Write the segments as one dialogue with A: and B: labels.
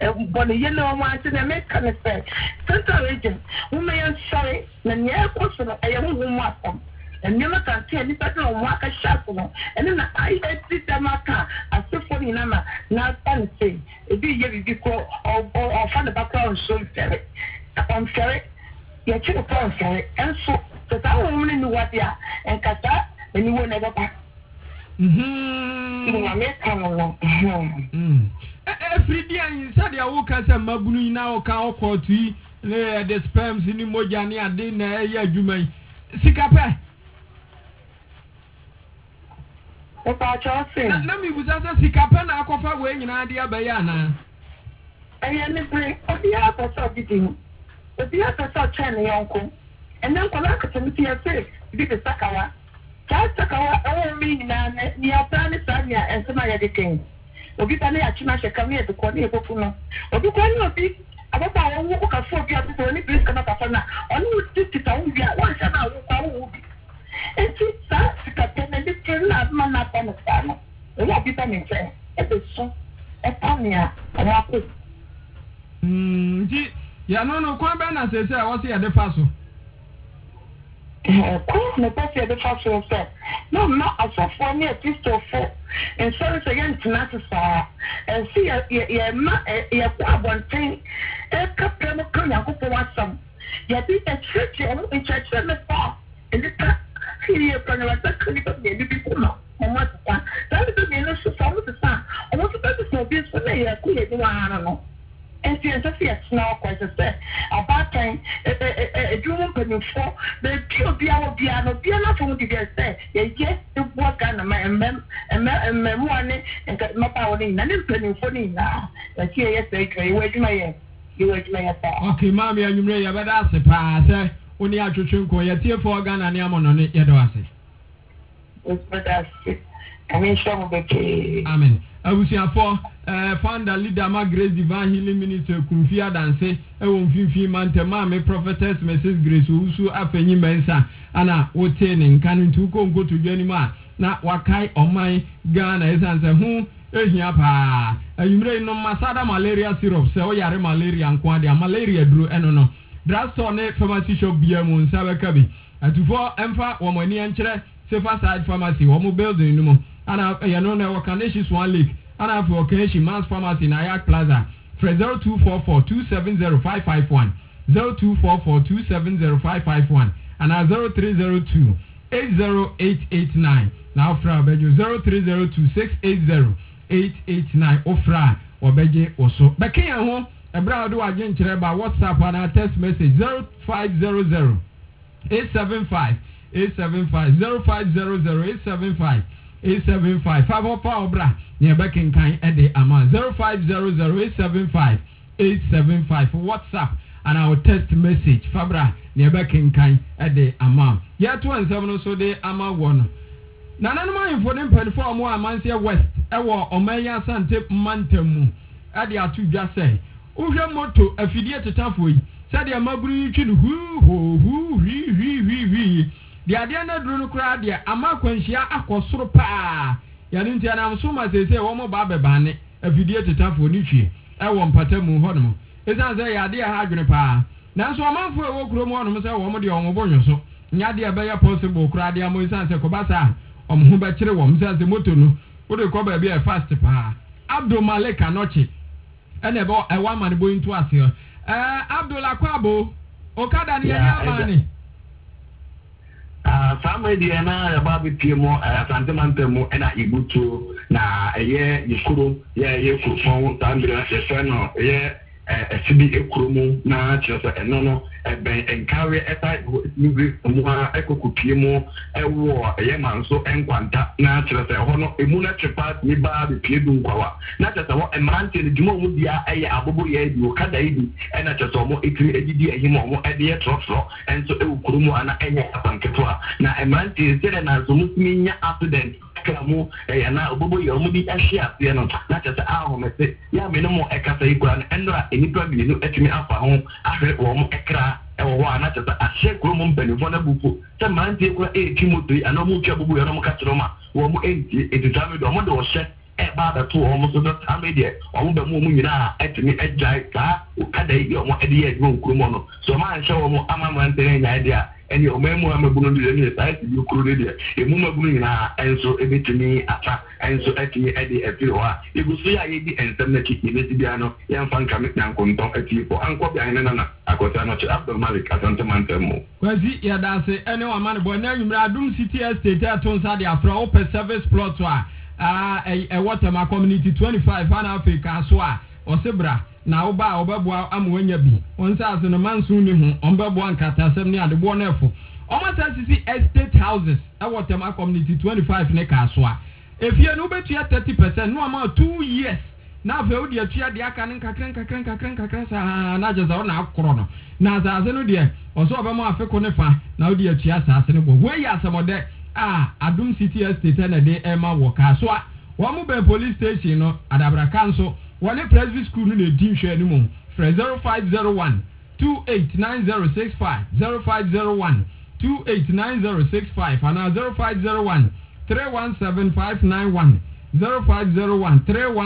A: but the yellow one to the American say, Central Region, who may I'm sorry, the near person, a young woman. And you look at the better on Waka Shaffle, and then I had Maka, a symphony number, not anything. It be you before or find the background so ferret. On ferret, your children ferret, and so that I only knew what they are, and Kata, and you will never back.
B: Every day inside your work as a Mabuni now, cow quality, the sperms in Mojani and dinner, you may. Sikape. Let me was as a Sikapana Kofa way in idea Bayana.
A: I am the other subject. The other subject, uncle. And then Kolaka to me, I say, big as Sakawa. Sakawa, all meaning near Planet Sanya and Samaya the King. Obitane Achimasha come here to Cornea Bokuno. Obukan be about our walk of 4 years to any place cannot happen. Only with 50,000 one shall I and see that and this can not man up on the stand. The more people may say, it is so. A Pania, a rapid.
B: Yeah, no, Quabana says I was here at the Faso.
A: No person the first one said, no, not as a 4 year pistol 4, and service again to Nassau, and see a one thing, a couple of Konya some. Yet be a church in church and the fall, and the here from the country people. And what's that? That is the minister of the sun. I want to bet the Soviets for they are clear. I don't know. And she has a fear snow, quite a set. About time, a human penny for the pure piano from the guest say, yes, the work on a man and money and got my power in and penny for me now. That here, yes, they wait my okay,
B: Mammy, and you may have asked a pass. Only I should call your tear for Ghana and Yaman on it, Yadoasi.
A: I mean, some of the key.
B: Amen. I will see a founder leader, my Grace Divine Healing Minister, Kumfia Danse, a Wumfi Mantema, prophetess, Mrs. Grace, who Afeni Mensa, Anna, Otening, Canon to go to Jenima, not Wakai or my Ghana is answer whom. Ehiapa, you may know Masada malaria syrup, so yare malaria and quadia malaria drew enono. Drastone pharmacy shop Biamun Sabakabi. And to 4 Emfa, Womani and Chere, Safer Side Pharmacy, Womo building no more. And I know our Canadian Swan Lake, and I for Canadian Mass Pharmacy in Ayak Plaza. Fred 0244 270 0244 270 and 0302 80889. Now, Fra Bejo 0302 680 889 Ofra or Beje also. Bekia home. Ebra do again by WhatsApp and our text message 0500 875 875 0500 875 875 Favo Power Bra near Becking Kind at the amount 0500 875 875 for WhatsApp and our text message Fabra near Becking Kind at the amount. Yeah, 217 so the amount one. Nanama for them 24 more Amansia West, Ewa Omeya Sante Mantemu at the Atu just say. Uja moto afidie tetafoi said ya maburu twi hu the ade na duru no kra de ama kwanhia akosoro pa ya ne ntia na mso ma sese wo mo ba bebane afidie tetafo ni twi e wo mpatamu hono esan say ya de ha adwene pa na so amanfo e wo kuro mu hono say wo mo de wo bonyo so nya de be ya possible kra de amo esan say ko ba sa omho ba kire wo msa say moto no wo de ko ba bia fast pa Abdul Malik Anochi and about a woman going to us here. Abdullah Kwabo, Okada Niamani.
C: Family Diana, about the Pimo, Santamantemo, and I Ibutu, na a year, Yukuru, you could phone Sandra, a friend, a CB Ekrumu, na just a nono, and carry a type of Eco Kupimo, a war, a yaman so and quanta, natural, a honor, a muna chepat, niba, the Piedum Kawa, not just a man till the Jumodia, a abu, you Kadaidu, and I just almost a him at the air and so Ekrumu and a Panketua. Now a man till said and as Musmina after them. Kamu na obobo yomudi ahia se no na chese ahomese ya me no mo ekasa ikura no enra enipa bi no etimi afa ho ahwe wo mo ekra ewo ho na chese ahye kuro mo mpanifo na bufu se mantie kura etimoto ana mo twa bobo yo no mo ka kiro ma wo mo enti edutame do mo de wo hye eba to almost the time there on the moment at me at Jaika kada your idea go krumono so man show mo amaman idea and your memo am going to the side you could a mumma green and so a bit to me attack and so at me Eddie a few you could see I did and some Metiano young fan coming down contact at you for Uncle Bianana Akotano to Abdul Malik at Santamantemo.
B: Quasi Yadase anyone man boy now you Adum City Estate at Tonsadia for open service plot a water community 25 an Africa soa or Sebra. Na oba obeboa amwanya bi onsa ase no mansuni hu ombeboa nkatasem ne ade bo nefo omata sisi estate houses e Waterma community 25 ne ka so a efie no betua 30% no ama 2 years na afa odi atua de aka ne kakran sa na jeza na akoro no na asase no de oso obemo afeko ne fa na odi atua asase ne bo we ya asamode Adum City Estate na de ema wo ka so a wo mu be police station no Adabra Council one Presby School no dey dim share anymore. 0501 289065 0501 289065 and 0501 317591 0501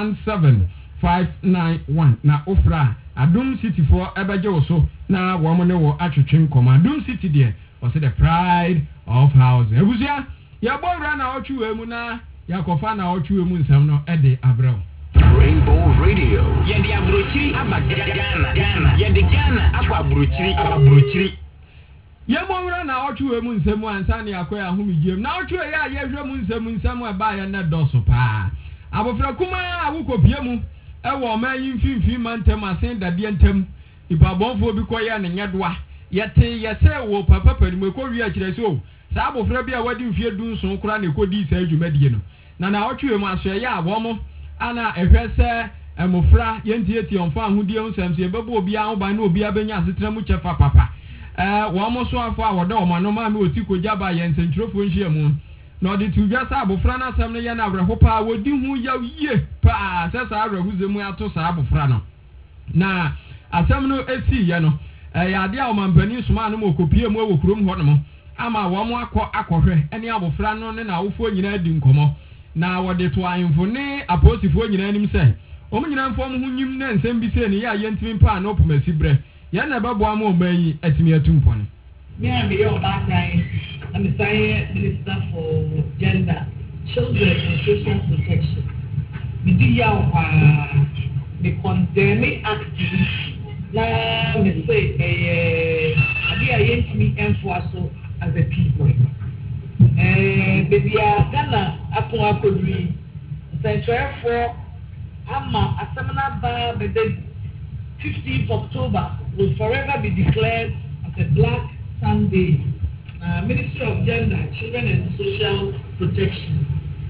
B: 317591 na ofra Adum City for ebeje oso na wo mo ne wo atwetwe nkoma Adum City there was the pride of house ebusia ya gbora na otwe emu na yakofa na otwe emu nsam no ede abraw
D: Rainbow Radio. Yendi abrochiri Ghana. Yendi Ghana akwa abrochiri.
B: Yemowra na otwe mu nsemu ansane akoya ahumigiem. Na otwe ya yehwe mu nsemu eba ya na doso pa. Abofra kuma awukopie mu ewo mayi mfimfi mantem asen dade ntem. Ibabonfo bi koye na nyedoa. Yete yese wo papa panimu ekori akire so. Sa abofra bi a wadi mfie dunso kura na ekodi sa adwumadie no. Na otwe mu aso ya abomo ana ehwese emofra yentieti onfa ahudie nsam se bebo obi a oban na obi abenya asetra mu chefa papa wo mo so afa woda o mano ma me otikoja ba yensentrofo nhia mu na odi tudwa sa abofra na asam ne ye na abraho pa wodi hu ya yie pa se sa abrahuze mu ato sa abofra no na asam no esi ye no ya ade a o mampani suma no mo kopie mu ewo kurom ho no mo ama wo mo akohwe ene abofra no ne na awofo nyina di nkomo na wode to ayimfo ne aposifo nyina nim se omu nyina mfo mu hunyim na nsem bi se ne ya yentimi pa na opumasi bre ya na bebo am omayi atimi atumpo ne
E: me am be your background. I'm a science minister for gender, children and social protection. We do ya the condemning act na me say abi ayentimi enforce as a people. Baby, Ghana, upon our country, for Ama, a seminar bar, the 15th October will forever be declared as a Black Sunday. Ministry of Gender, Children and Social Protection.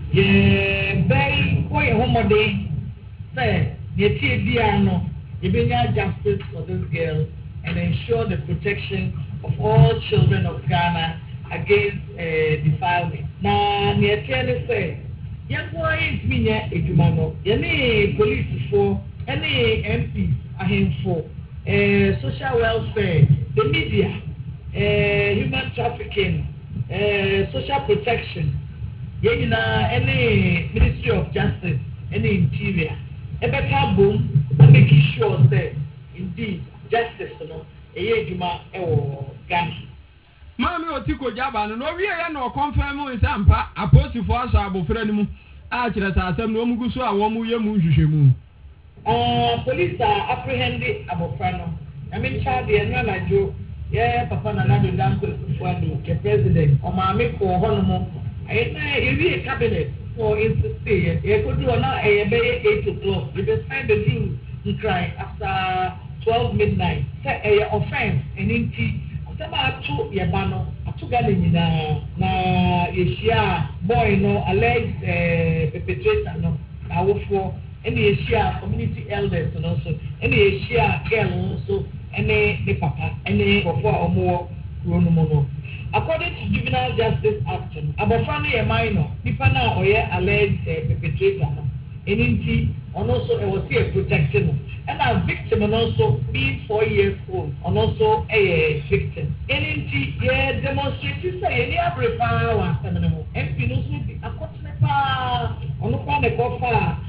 E: Very quite a home day. Say, the TBR, you bring justice for this girl and ensure the protection of all children of Ghana against defilement. Na niatele say yango is minya edumano yani police for any MP ahemfo social welfare, the media, human trafficking, social protection, yenina any Ministry of Justice, any interior ebeka boom and making sure that indeed justice no eduma ewo Ghana.
B: Mami otiko jaba no wie ya no confirm nsampa aposifo aso abofra ni mu a kire sa asem no omugu so a wo mu ye mu hwehwemu
E: police are apprehended abofra no I mean child the no anajo ye papa na na do danko fuado the president o ma me ko ho no mo ayena e cabinet for insist ye ko do na e be 8 o'clock we be sign the rule cry after 12 midnight say e offense eninti Sama atu yabano atu gani nyina na yeshia boy no alleged perpetrator no awofo any yeshia community elders and also any yeshia girl also any the papa any ofo omo kuro no. According to Juvenile Justice Act, abofano ye minor nipa na oye alleged perpetrator no eninti and also was here protecting and a victim and also being 4 years old and also a victim. Eninti ye demonstrate say any abrepa wa seminamo. MP no so be a continent pa ono pa ne kofa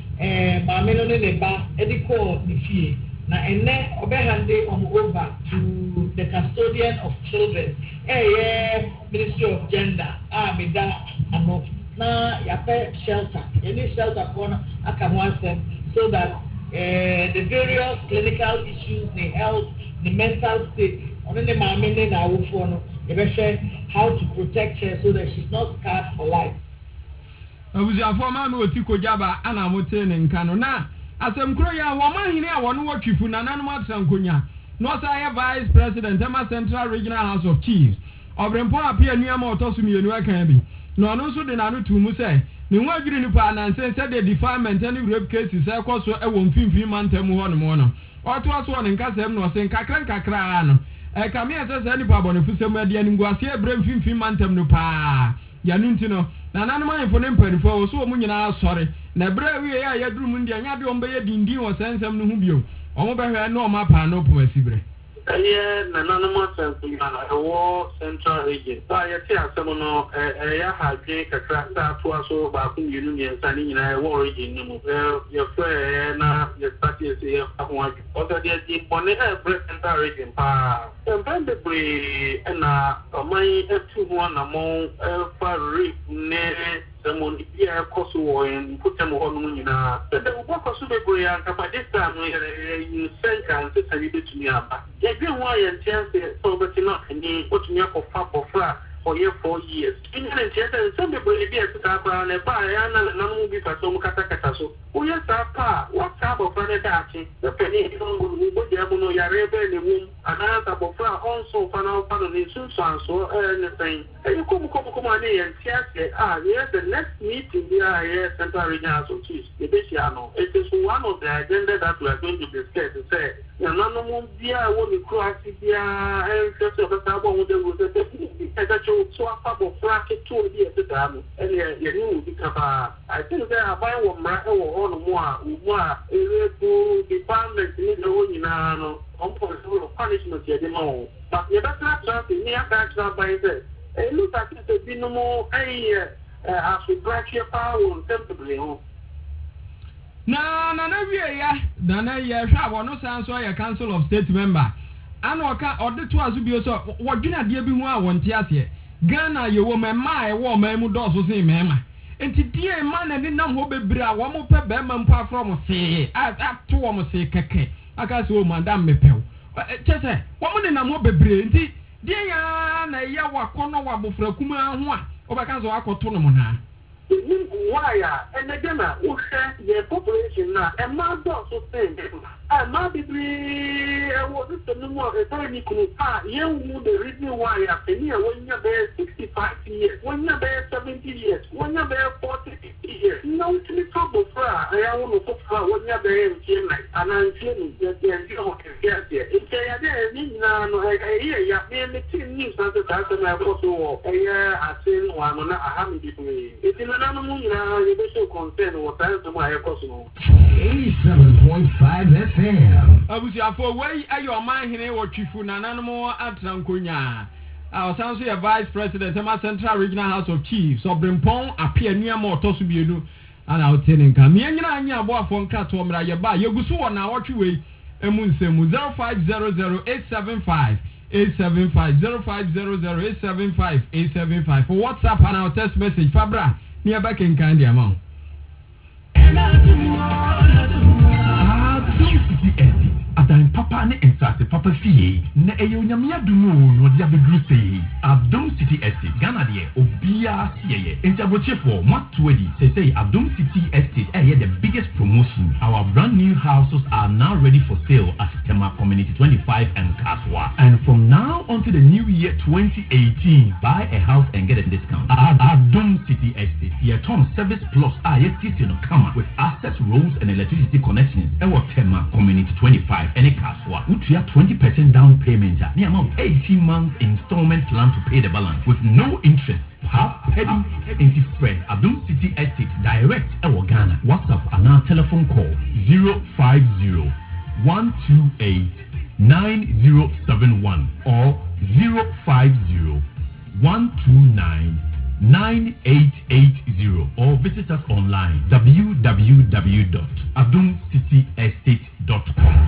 E: maame no ne ba edi call the fee na ene obehande over to the custodian of children Ministry of Gender meda ano na yape shelter any shelter for aka ho asem so that the various clinical issues, the health, the mental state on the maame na awofo no how to protect her so that she's not scarred for life.
B: Abuziafo ma me oti kojaba ana mote ne nka no na asem kro ya wo ma hini a wono watwifu na nanom atrankonya no say vice president Tema Central Regional House of Chiefs obrempo apia nuama otoso mienu aka bi no no so de na no tumu say ne ho adwiri ni pa na nse the defilement and rape cases e koso e wo mfimfini mantem ho no mo no oto aso ne nkasem no se nkakra no e kame ese ni pa bonefusem ade ani nguase e bre mfimfini mantem no pa ya nu ntino na nanom ayefo ne mpanifo so mu nyina asore na bre wie ya yaduru mu ndia nya de ombe ye dindin wo sensem no hu bio omo behwe na oma pa no po asibre
C: na nanom sense na wo Central Region ba ye ti asem no ya hadwe kakra sa to aso ba ku yinu ni nsa ni nyina wo region no mu ye fe na ye party se ye ahwa o so de bone bre Central Region pa empende bre na omai etu ho na mo fa ne someone here koso and put them on munina the work of super and capadista you send and to me aba yeah why and chance so but not any put me up of fab or fra for 4 years in and some people be a star and a bar and no be for some kata so oh yes pa what type of friend that the penny go no yare be the room and answer for fra also final so anything you come and yes the next meeting here Central Regional House of Chiefs it is one of the agenda that we are going to discuss to say you know dia woni croati dia and just of the with so after bracket to be at the dam and you knew because I think there are by one more department in the one on punishment but you better not near that by this look at it be no more as we bracket power temptably
B: na wie ya na ye hwa wono sanso ya Council of State member anoka odeto azubio so wodwina de bi hu a wonte ase Ghana ye wo mema e wo memu doso se mema enti die ma na ni nam ho bebre a wo mo pe be ma mpa from se ato wo mo se keke aka se o madam mepew chese wo mo ni nam ho bebre enti die ya na ye wakono wa bofra kuma ho a obeka so akoto no mo na
C: why and again we share the population now and my boss so saying and my degree was the number of time you could the reason why when you're 65 years when you're 70 years when you're 40 years no to be trouble for I want to talk about when you're there and I'm feeling that you know if they are there yeah me news and that's my also I seen one I haven't it's in another moon you be so concerned what time to my personal
D: 87.5 FM
B: abusiafo wey ayo man hene wo twifu nananmo atrankonya osanso ye vice president Tema Central Regional House of Chiefs obrempon apia nuama otoso bienu ana otene nka me nyina anya aboafo nka to mra ye ba yeguso wo na wotwe we emu nsemu 0500875875 0500875875 for WhatsApp and our text message Fabra near back in Candy amount.
D: City Estate Adan Papa ne Ensase Papa Fie na eyo nyamia dumu no dia bedru sei Abdom City Estate Ghana de obia sieye entabochefo matwedi say Abdom City Estate the biggest promotion. Our brand new houses are now ready for sale at Tema Community 25 and Kaswa, and from now until the new year 2018 buy a house and get a discount. Abdom City Estate your Tom service plus TC no come with access roads and electricity connections and Tema Community 25 and Kaswa. Utia 20% down payment near amount 18 months installment plan to pay the balance with no interest. Heading into friend Abdom City Estate direct Ghana. WhatsApp and our telephone call 050-128-9071 or 050-129-9071. 9880 or visit us online www.adumcityestate.com.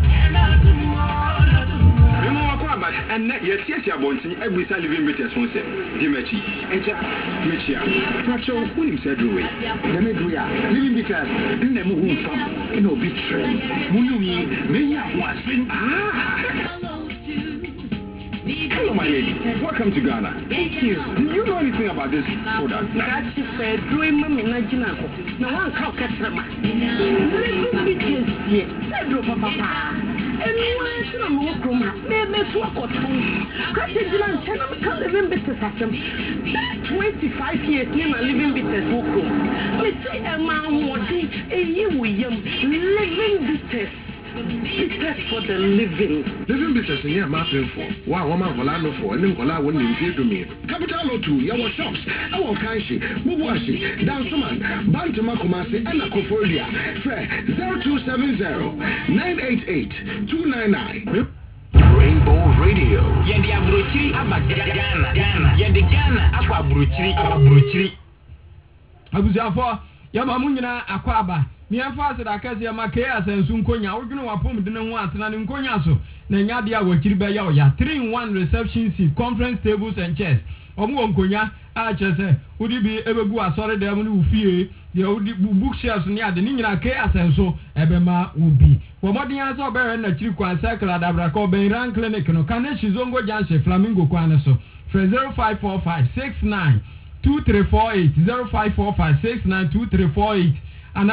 F: And yes, Bonsi, every living betters won't say, Dimechi, Echa, Michia, Pacho, William said, Louis, Demetria, living betters, and then move from, and no big trend. Munumi, Mania was Hello, my lady. Welcome to Ghana.
A: Thank you.
F: Do you know anything about this product?
A: That's said, doing my Nigina. No one can catch them. Living betters, yes, Papa. Anyone should have more from me to a cotton. Catching China can live in bitters at them. 25 years near my living bitters walk home. Let's say a man wanting a year living bitters. Bitters for the living.
F: Living bitters in your mapping for. Wow, woman Holano for, and then Hola wouldn't invade to me. Capital O2, your shops, our Kanshi, Muwashi, Dansuman, Bantumakumasi, and Akofolia. Fre 0270-988-299.
G: Rainbow Radio.
H: Yendi abrochiri Ghana. Yendi Ghana akwa abrochiri.
B: Abuzafo yamamunyina akwaba. Mi emphasize that case ya makaya sensu nkonya odwene wapom de ne ho atena ne nkonya so na nyade a wakiri be ya oya 3-in-1 reception seat conference tables and chairs omo nkonya a chese udi bi ebegu asore dem ne ufie de udi bookshelves ne ade ne nyina kaya sensu ebema ubi wo modin aso obere na chiri kwan circle adabra ko ben ran clinic no kaneshi zongo janse flamingo kwan so 0545692348 0545692348 and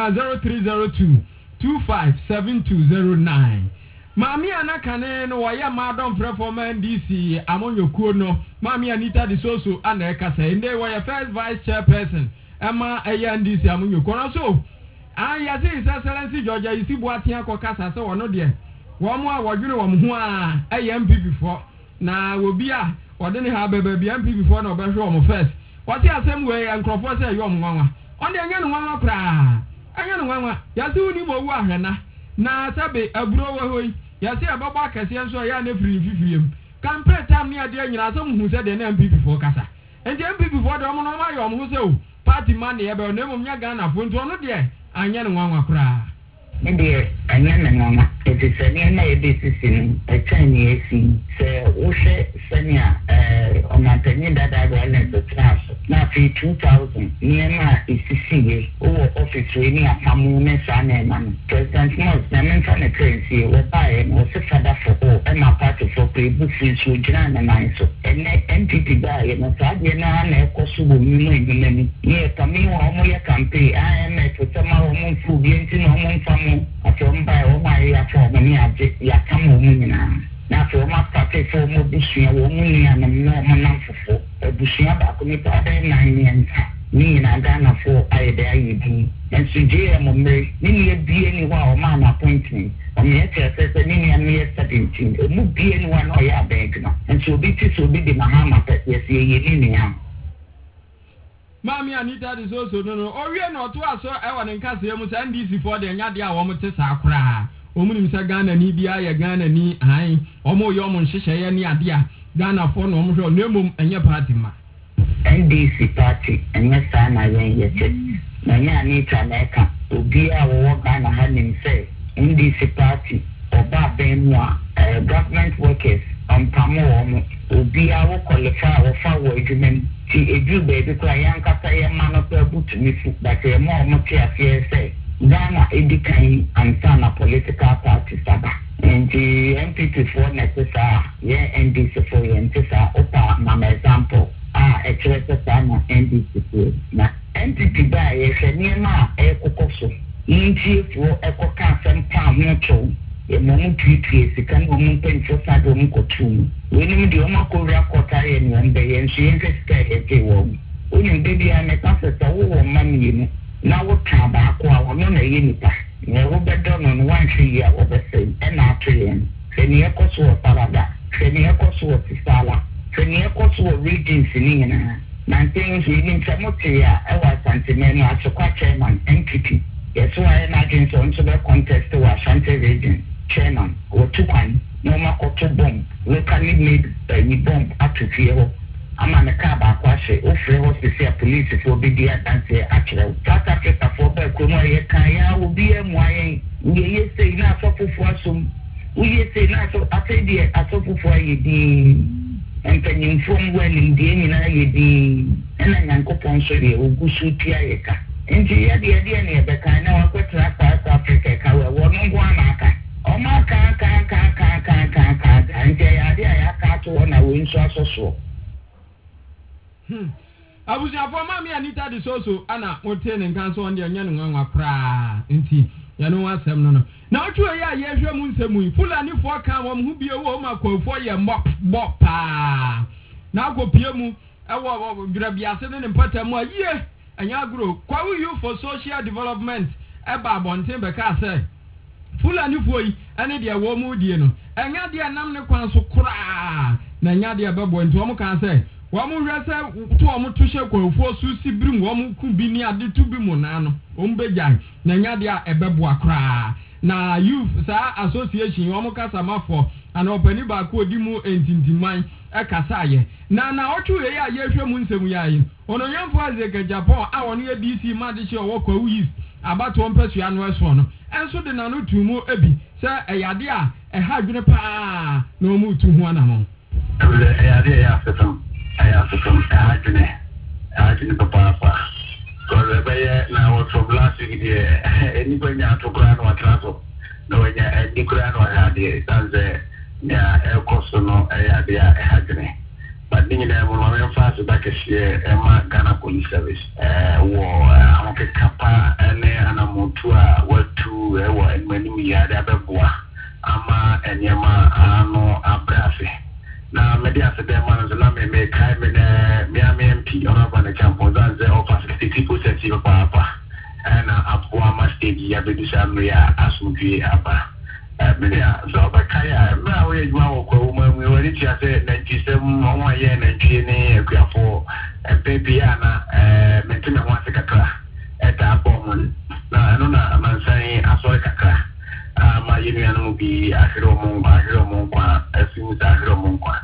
B: 0302-257209. Mami anakane no waya madam from NDC amonyokuo no. Mami Anita di soso aneka say inde waya first vice chairperson. Emma NDC amonyokuo no so. Yasi His Excellency Georgia Isibu atia kwa kasa se wono de. Womo a wodwene wom ho a MPP for na obi a wode ne ha bebe MPP for na obehwe wom first. Wati asem we nkrofo say yom nwanwa. Onde anya no nwanwa kra. Anya no nwanwa yasi uni mo wu ahwena na sabe aburo wa hoi yasi ababa akese enso ya na firi fifiriem campaign time ne ade anyina so mu se de na MPP for kasa enti MPP for de omo no ma yo mo se o party man e be no mo nya Ghana fo nto no de anya no nwanwa kra
A: Maybe I know it is a near my business in a 10 years so Ushe Sanya on my penny that I went to class. Now 2000 near my ECC or office training at Famune San President Moss, the mental currency was by and was a father for all and my party for people since we drank and I so and NPP die and a Sadiana and a Kosovo many near Camille Homoya campaign. I am a for some home food, Yentin from from by all my me ya come woman now for my party for more bushia woman and no man for a bushia back me 9 years me and Ghana for I there you be and so JM me be anyone man appointment on the says me and me 17 it would be anyone or ya bank now and so be the Mahama yes ye
B: Mami Anita is also no we no to aso e won nka se mu sa NDC for the nyade a wo mte sa kra omunim sa Ghana ni bia ya Ghana ni han omo yo mo nhyehyeye ni ade a Ghana for no omhwe no emom enye party ma
A: NDC party enye sa na yen yete na nya Anita na eka obi a wo Ghana ha nim say NDC party oba ben mu government workers on pamo obi a wo qualify wo fa wo adwumen ti edu baby kwa yankasa ye mano pebu to me fu that e mo mo ke afie say Ghana edikan ansa na political party saba and the MPP for necessary ye NDC for ye ntisa opa na example e chere sa na NDC for na NPP ba ye hwani ma e kokoso nti for e koka sempa mo to e mo mpipie sika no mo penso sa do mo kotum wenim de o makowra kotare ni on be yen so yen sika e wo onim de bia me ka se wo man yi na wo ka ba ko a wo no na ye nipa ne wo be do no wan hwe ya wo be se e na atwen se ni e koso parada se ni e koso tisala se ni e koso regions ni na na things we need to motia e wa santimeno asokwa chairman NPP yes why imagine so into the contest to Ashanti region chairman or two kind no makoto bomb locally made bomb at to fear ama ne ka ba kwashe ofre hospital police for be dia dance akere South Africa for be ko no ye kan ya obi emu ayen ye say na asofofo asom we say na so atedie asofofo ayedi empanyimfo ngwani ndie nyina yedi na nyankopon so de ogusu tia yeka nti ye de ne be kan na wakwetra South Africa ka we wono ngwa amaka omaka ka nti ya de ya ka to na we nso asoso
B: abusia for mami Anita de soso ana mote ne nkan so on de nya no nwa kra nti ya no asem no na otu ya ye hwe mu nsemu Fulani fo kan wo hu bie wo makwafo ye mbop pa na akopie mu ewo grabiase ne mpata mu aye anya agro kwa you for social development eba bonten be ka say Fulani fo yi ene de wo mu die no enya de nam ne kwan so kra na enya de bebo nti wo mu kan say wo mu hwe say to wo mu to hye kwafo su sibrim wo mu ku bi ni ade to bi mu na no o mbegyan na enya de ebebo akra na youth sa association wo mu kasa mafo ana opani ba ko odi mu entintiman kasa ye na otu ye ya ye hwe mu nsem ya yi ono yamfo azeka Japan a wono ye DC madishe wo kwa east abato mpesu ya no eso no enso de na no tumu ebi se eyade a ha dwene pa na o mu tu ho anamo
C: eyade ya fetum ha dwene papa ko be na wo so blast gide eni banya to kra no atraso no nya eni kra no ha de sanze ya ekoso no eyade ya ha dwene but ninyi na mo ma fast back here ma Ghana Police Service wo amoke kapa ene anamotu a watu wo enmani ya da beboa ama enyema ano abrafe na media se dem man na me kai me na me MP ona ba na champo zanze over 60% papa na apo ama stage ya bedu samu ya asumpi apa media so ba kaya na we jwa wo ko we wori ti ase 97 mo ye na twi ni akuafo pepi ana mentime ho ase kakra eta bomon na no na mansan aso kakra ma yenu anu bi ahiro mo kwa asin ta ahiro mo kwa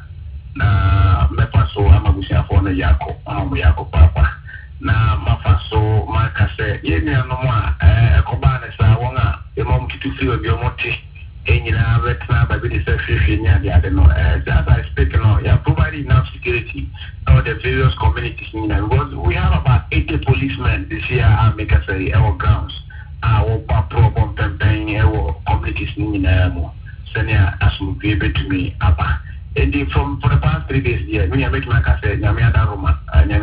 C: na mepaso amagusia fo na yako papa na mafaso makase yenu anu ma ekoba na sa won a emom kitufi obi omoti enyina vetna ba bi the secretary nya dia no as I speak no ya providing enough security for the various communities because we have about 80 policemen this year make us say our grounds our problem campaign our communities mo senior asmu be to me apa and for the past 3 days here we make my say nyamia da Roma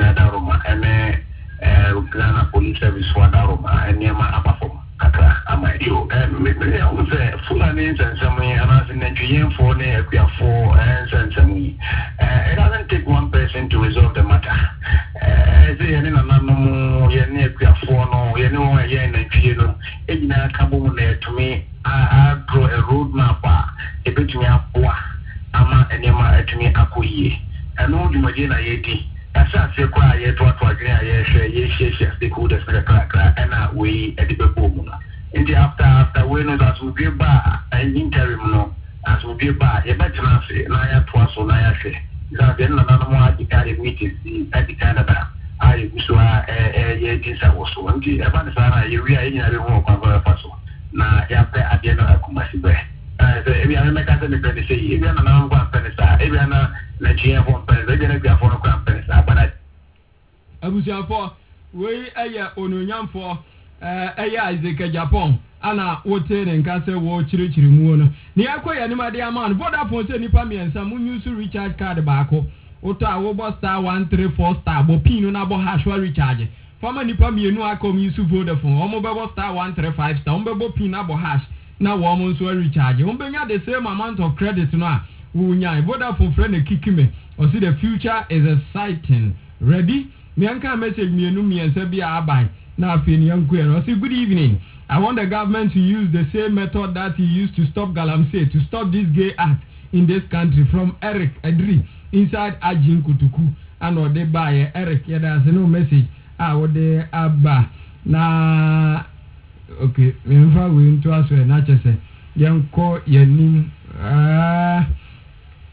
C: and Ghana Police Service wa da Roma and nyama apa from kakra ama yo me say Fulani and some and Nigerian for ne akuafo and some it doesn't take one person to resolve the matter say any na no ye ne akuafo no ye no ye na twie no ejina kabo na to me I draw a road map e betumi aboa ama enema etumi akoyie eno dwumaje na yedi asa se kwa ye to adwene aye hwe ye hye stakeholders na krakra ena we edibebo mu na and after we know that we be ba an interim no as we be ba ye betina se na ya to aso na ya hwe that then na no mo adikare meeting at Canada I so ye tinsa wo so nti e ba ne sara ye wi a nyare ho kwa faso na ya pe ade no akumasi be e bi ana meka se ne pe se e bi ana na ngwa pe ne sa e bi ana na chie ho pe e bi ana gwa fo no kwa pe sa bana
B: abusia fo we aya ononyamfo eya Isaac Japan ana wote ne nka se wo chirichiri mu no ne akoya ni made ama no Vodafone se nipa miensa mu use recharge card baako oto a wo bo star 134 star bo pin no na bo hash wa recharge fama nipa mienu akom use Vodafone o mo be bo star 135 star o be bo pin na bo hash na wo mo so recharge o be nya the same amount of credit no a wo nya Vodafone friend e kikime o see the future is exciting ready me anka message mienu miensa bi abai na afini yankuya say good evening. I want the government to use the same method that he used to stop Galamsey to stop this gay act in this country. From Eric Edri inside Ajin Kutuku and or they buy Eric. Yeah, there's no message. What they abba na okay. Me mfa we into us we na chese yanko yanim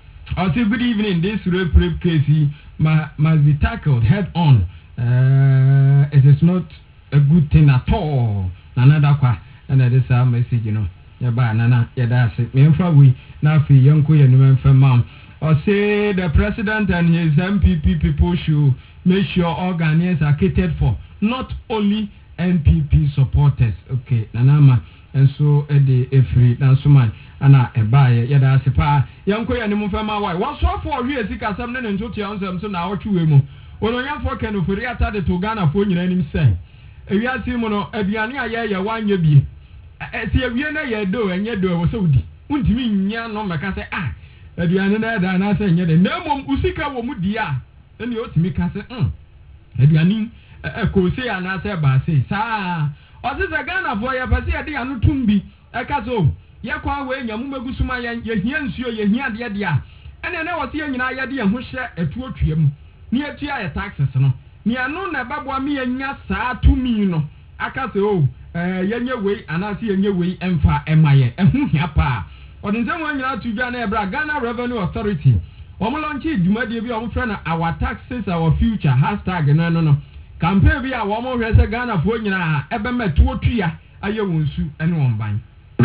B: I'll say good evening. This rape case must be tackled head on. It is not a good thing at all. Another kwa, and that is our message, you know. Yaba nana, that's it. Me we now for young queen and mom. Or say the president and his MPP people should make sure all Ghanaians are catered for, not only MPP supporters. Okay, nanama. And so a free dance man and a buyer yada sepa young quay and mufama why what's what for years he can something and to answer so now to him when young for can of Riata the Togana phone you name say if you ask him no Abiania ya 1 year be see a Vienna ya do and yet do was so di won't mean ya no make say Abiana than I say yet no usika womudia then you ought to make us say Abianin a cose and I say say sa Osisa Ghana for ya pasi ade anu tumbi ekaso ya kwa we nyamu megusuma ya hia nsuo ya hia de dia ene na wose ya nyina ya de ho hye etu otwam ni atua ya taxes no ni anu na babwa mi anya saa tumi no akaso yenye we anase yenye we emfa emaye ehu hia pa odinse mo nyina tudwa na ebra Ghana Revenue Authority omo launchi dwumade bi omo frɛ na our taxes our future #no campaign bi a wo mo hwe se Ghana fo nyina ebe metu otua aye wonsu ene wonban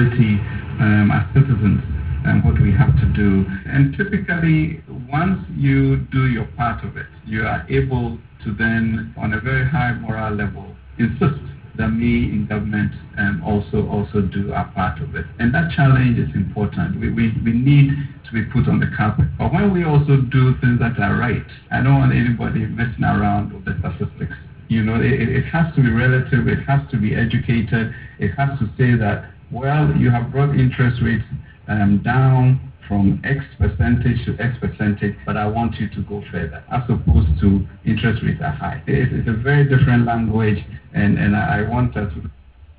I: as citizens and what we have to do, and typically once you do your part of it, you are able to then on a very high moral level insist that me in government also do our part of it, and that challenge is important. We need to be put on the carpet, but when we also do things that are right, I don't want anybody messing around with the statistics. You know, it has to be relative, it has to be educated, it has to say that, well, you have brought interest rates down from X percentage to X percentage, but I want you to go further, as opposed to interest rates are high. It's a very different language, and I want us to.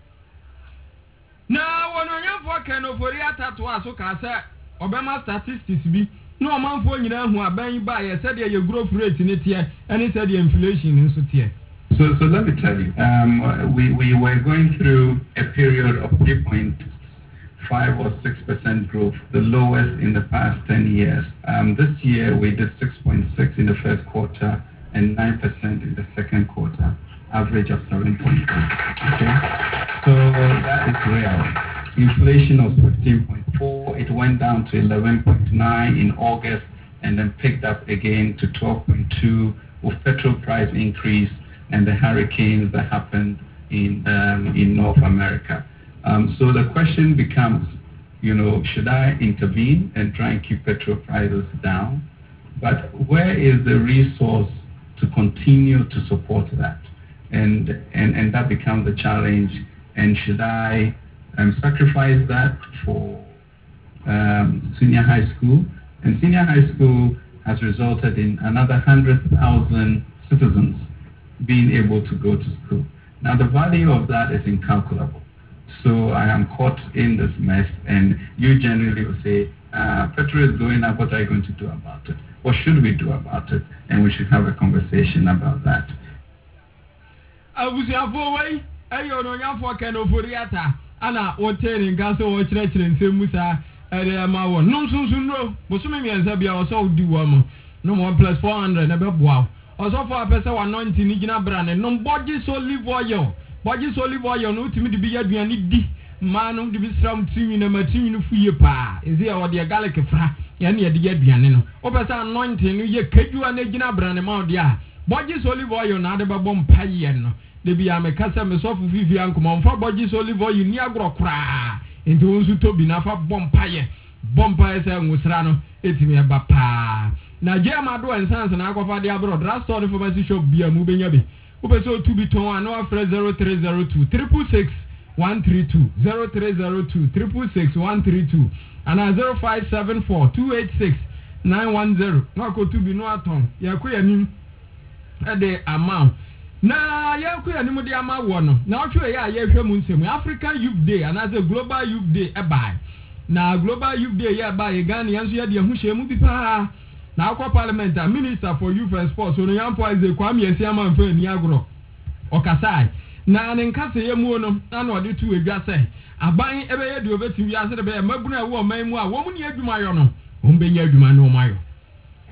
B: Now, when you for can over to us, okay, Obama statistics be no man for you know who are buying by said your growth rate in it here, and it said the inflation in so here.
I: So let me tell you, we were going through a period of 3.5 or 6% growth, the lowest in the past 10 years. This year we did 6.6 in the first quarter and 9% in the second quarter, average of 7.2. Okay, so that is real. Inflation was 15.4. It went down to 11.9 in August, and then picked up again to 12.2 with petrol price increase and the hurricanes that happened in North America. So the question becomes, you know, should I intervene and try and keep petrol prices down? But where is the resource to continue to support that? And that becomes the challenge. And should I sacrifice that for senior high school? And senior high school has resulted in another 100,000 citizens being able to go to school. Now the value of that is incalculable. So I am caught in this mess, and you generally will say, petrol is going up, what are you going to do about it? What should we do about it? And we should have a conversation about that.
B: Ana woteni ngaso wo kyerɛkyerɛ nsɛm sa ɛde ma wo no nsunsunro bosome miɛnsa bia wo sɛ wodi wo mo no mo plus 400 na bɛboa ɔsɔfo apɛ sɛ wanɔnti ni gyina bra ne no bɔgye olive oil no utimi de bi ya aduane di ma no de bi sram tinwi na matinwi no fuye paa ezi ya wɔde garlic fra ya ne de ya aduane no wopɛ sɛ anɔnti no yɛ kadua na gyina bra ne ma ɔde a bɔgye olive oil na de bɛbɔ mpaye no de bi amekasa me sofu fifi ankoma mfa bɔgye olive oil ni agro kra enti wonsu tobi na fa bompaye sɛ ngusra no etimi eba paa na jema do ensanse na akɔfa de abro drugstore pharmacy shop bia mu benya be wopɛ sɛ otu bi ton ano afre 0302 366 132 0302 366 132 ana 0574 286 910 na akotu bi no aton yakoya nim ede amount na yakoya nim de ama wo no na otwe ya yehwɛ mu nsɛm African Youth Day ana the Global Youth Day ebai na Global Youth Day ya ba ye Ghana yanso ya de ho hye mu bi pa na akwa parliament minister for youth and sports ono yampo Isaac Kwame Asiama mfa ni agro okasai na ne nkase ye mu no na no de tu edwa sɛ aban ebe ye de obetimi ase de be maguna wo man mu a wo mu ni adwuma yo no wo benya adwuma no mayo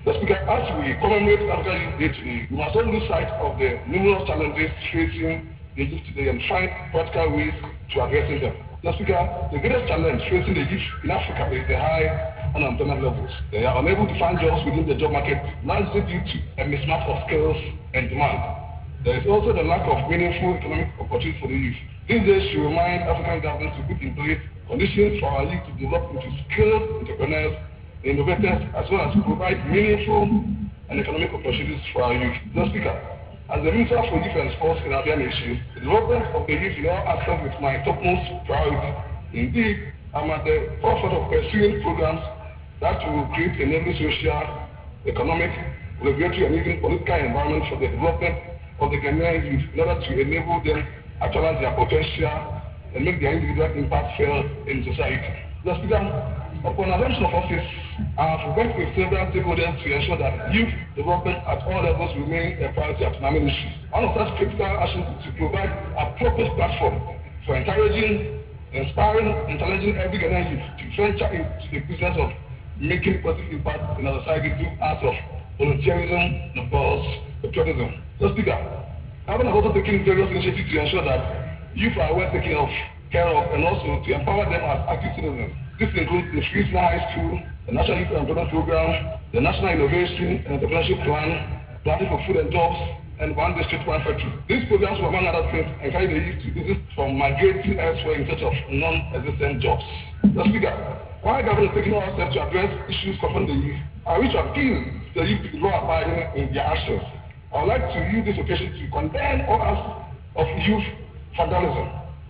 C: Speaker, as we commemorate Africa Youth Day today, we must not lose sight of the numerous challenges facing the youth today and find practical ways to addressing them. Speaker, the greatest challenge facing the youth in Africa is the high unemployment levels. They are unable to find jobs within the job market, largely due to a mismatch of skills and demand. There is also the lack of meaningful economic opportunities for the youth. These days should remind African governments to put in place conditions for our youth to develop into skilled entrepreneurs, innovators, as well as to provide meaningful and economic opportunities for our youth. Speaker, as the Minister for Youth and Sports in Abia Nation, the development of the youth in all aspects is my topmost priority. Indeed, I'm at the forefront of pursuing programs that will create a enabling social, economic, regulatory, and even political environment for the development of the Ghanaian youth in order to enable them to actualize their potential and make their individual impact felt in society. Speaker, upon assumption of office, I have worked with several stakeholders to ensure that youth development at all levels remain a priority at my ministry. One of such critical actions is to provide appropriate platform for encouraging, inspiring, and challenging every Ghanaian youth to venture into the business of making positive impact in our society through acts of volunteerism and patriotism. Speaker, Government has also taken various initiatives to ensure that youth are well taken care of and also to empower them as active citizens. This includes the Free High School, the National Youth Employment Program, the National Innovation and Entrepreneurship Plan, Planning for Food and Jobs, and One District, One Factory. These programs, among other things, encourage the youth to visit from migrating elsewhere in search of non-existent jobs. Speaker, while government is taking all steps to address issues confronting the youth, I wish to appeal to the youth to be law-abiding in their actions. I would like to use this occasion to condemn all acts of youth vandalism.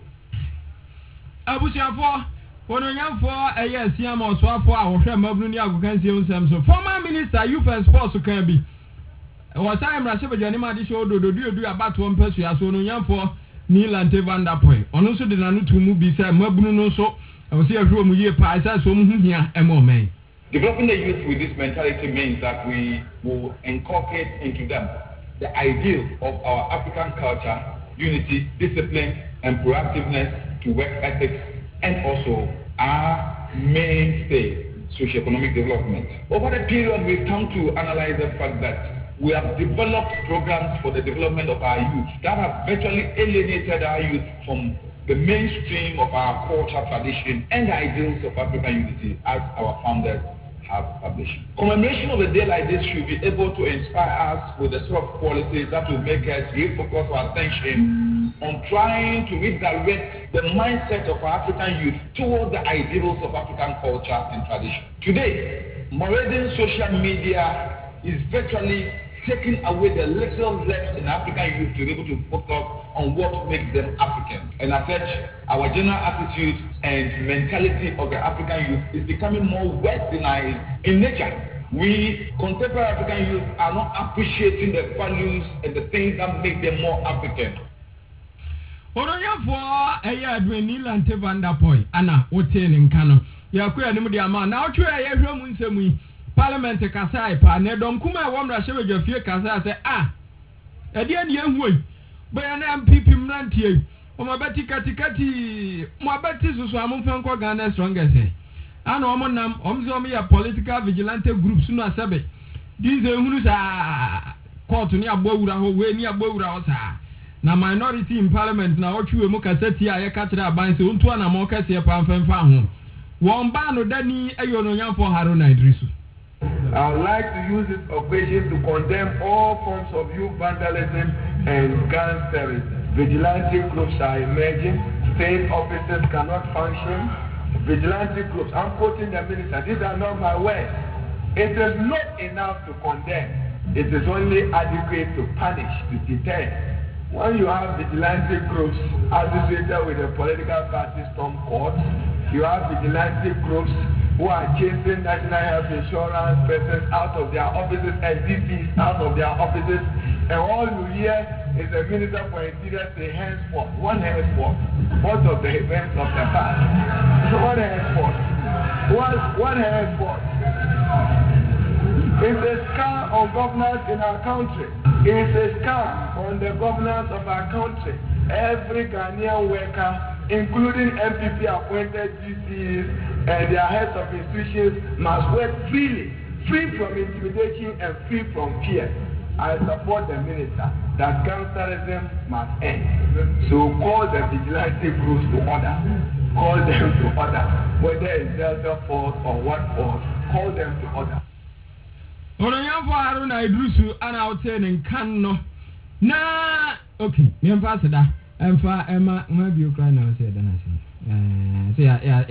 B: Former Minister Youth and Sports can be. Was I Rasha Janima show do about one person as one young for Neil and Van der Point. On also the Nanu to move beside Mabruno so I will see a room year price as some here and more men.
J: Developing the youth with this mentality means that we will inculcate into them the ideals of our African culture, unity, discipline, and proactiveness to work ethics, and also our mainstay, socio-economic development. Over the period, we've come to analyze the fact that we have developed programs for the development of our youth that have virtually alienated our youth from the mainstream of our culture, tradition, and the ideals of African unity as our founders have published. Commemoration of a day like this should be able to inspire us with the sort of qualities that will make us refocus our attention on trying to redirect the mindset of our African youth towards the ideals of African culture and tradition. Today, modern social media is virtually taking away the little left in African youth to be able to focus on what makes them African. And as such, our general attitude and mentality of the African youth is becoming more westernized in nature. We, contemporary African youth, are not appreciating the values and the things that make them more African.
B: For a year doing Neil and Van der Point, Anna, Oten in Kano. Yakuya Nimudiama, now to a year Parliament Kasai, Panedom Kuma, one Rasha, your fear Kasai, say, at the end, young way, but an MPP Mrantier, or my Betty Katikati, my Betty Susamu Fanko Ghana strongest. And Omanam, Omzomi, a political vigilante group sooner Sabe. These are caught near Bowra, way near Bowra. Na minority in Parliament, now what you moka seti I catch that by so to an amoka see a pamphlet found. One bano Danny, a young for Haruna Idrisu.
K: I would like to use this occasion to condemn all forms of youth vandalism and gangsterism. Vigilante groups are emerging. State officers cannot function. Vigilante groups, I'm quoting the minister, these are not my words. It is not enough to condemn. It is only adequate to punish, to deter. When you have vigilante groups associated with the political party storm courts, you have vigilante groups who are chasing national health insurance persons out of their offices and DPs out of their offices, and all you hear is the Minister for Interior say henceforth. What henceforth? What of the events of the past? So what henceforth? What henceforth? It's a scam on governance in our country. It's a scam on the governance of our country. Every Ghanaian worker, including MPP appointed GCs and their heads of institutions, must work freely free from intimidation and free from fear. I support the minister that gangsterism must end. So call the vigilante groups to order. Call them to order. Whether it's Delta Force or what force, call them to order.
B: Ononyamfo Haruna Idrusu ana outside in Kano. Na okay, me pass da. Emfa Emma ma bi okra na say da na say.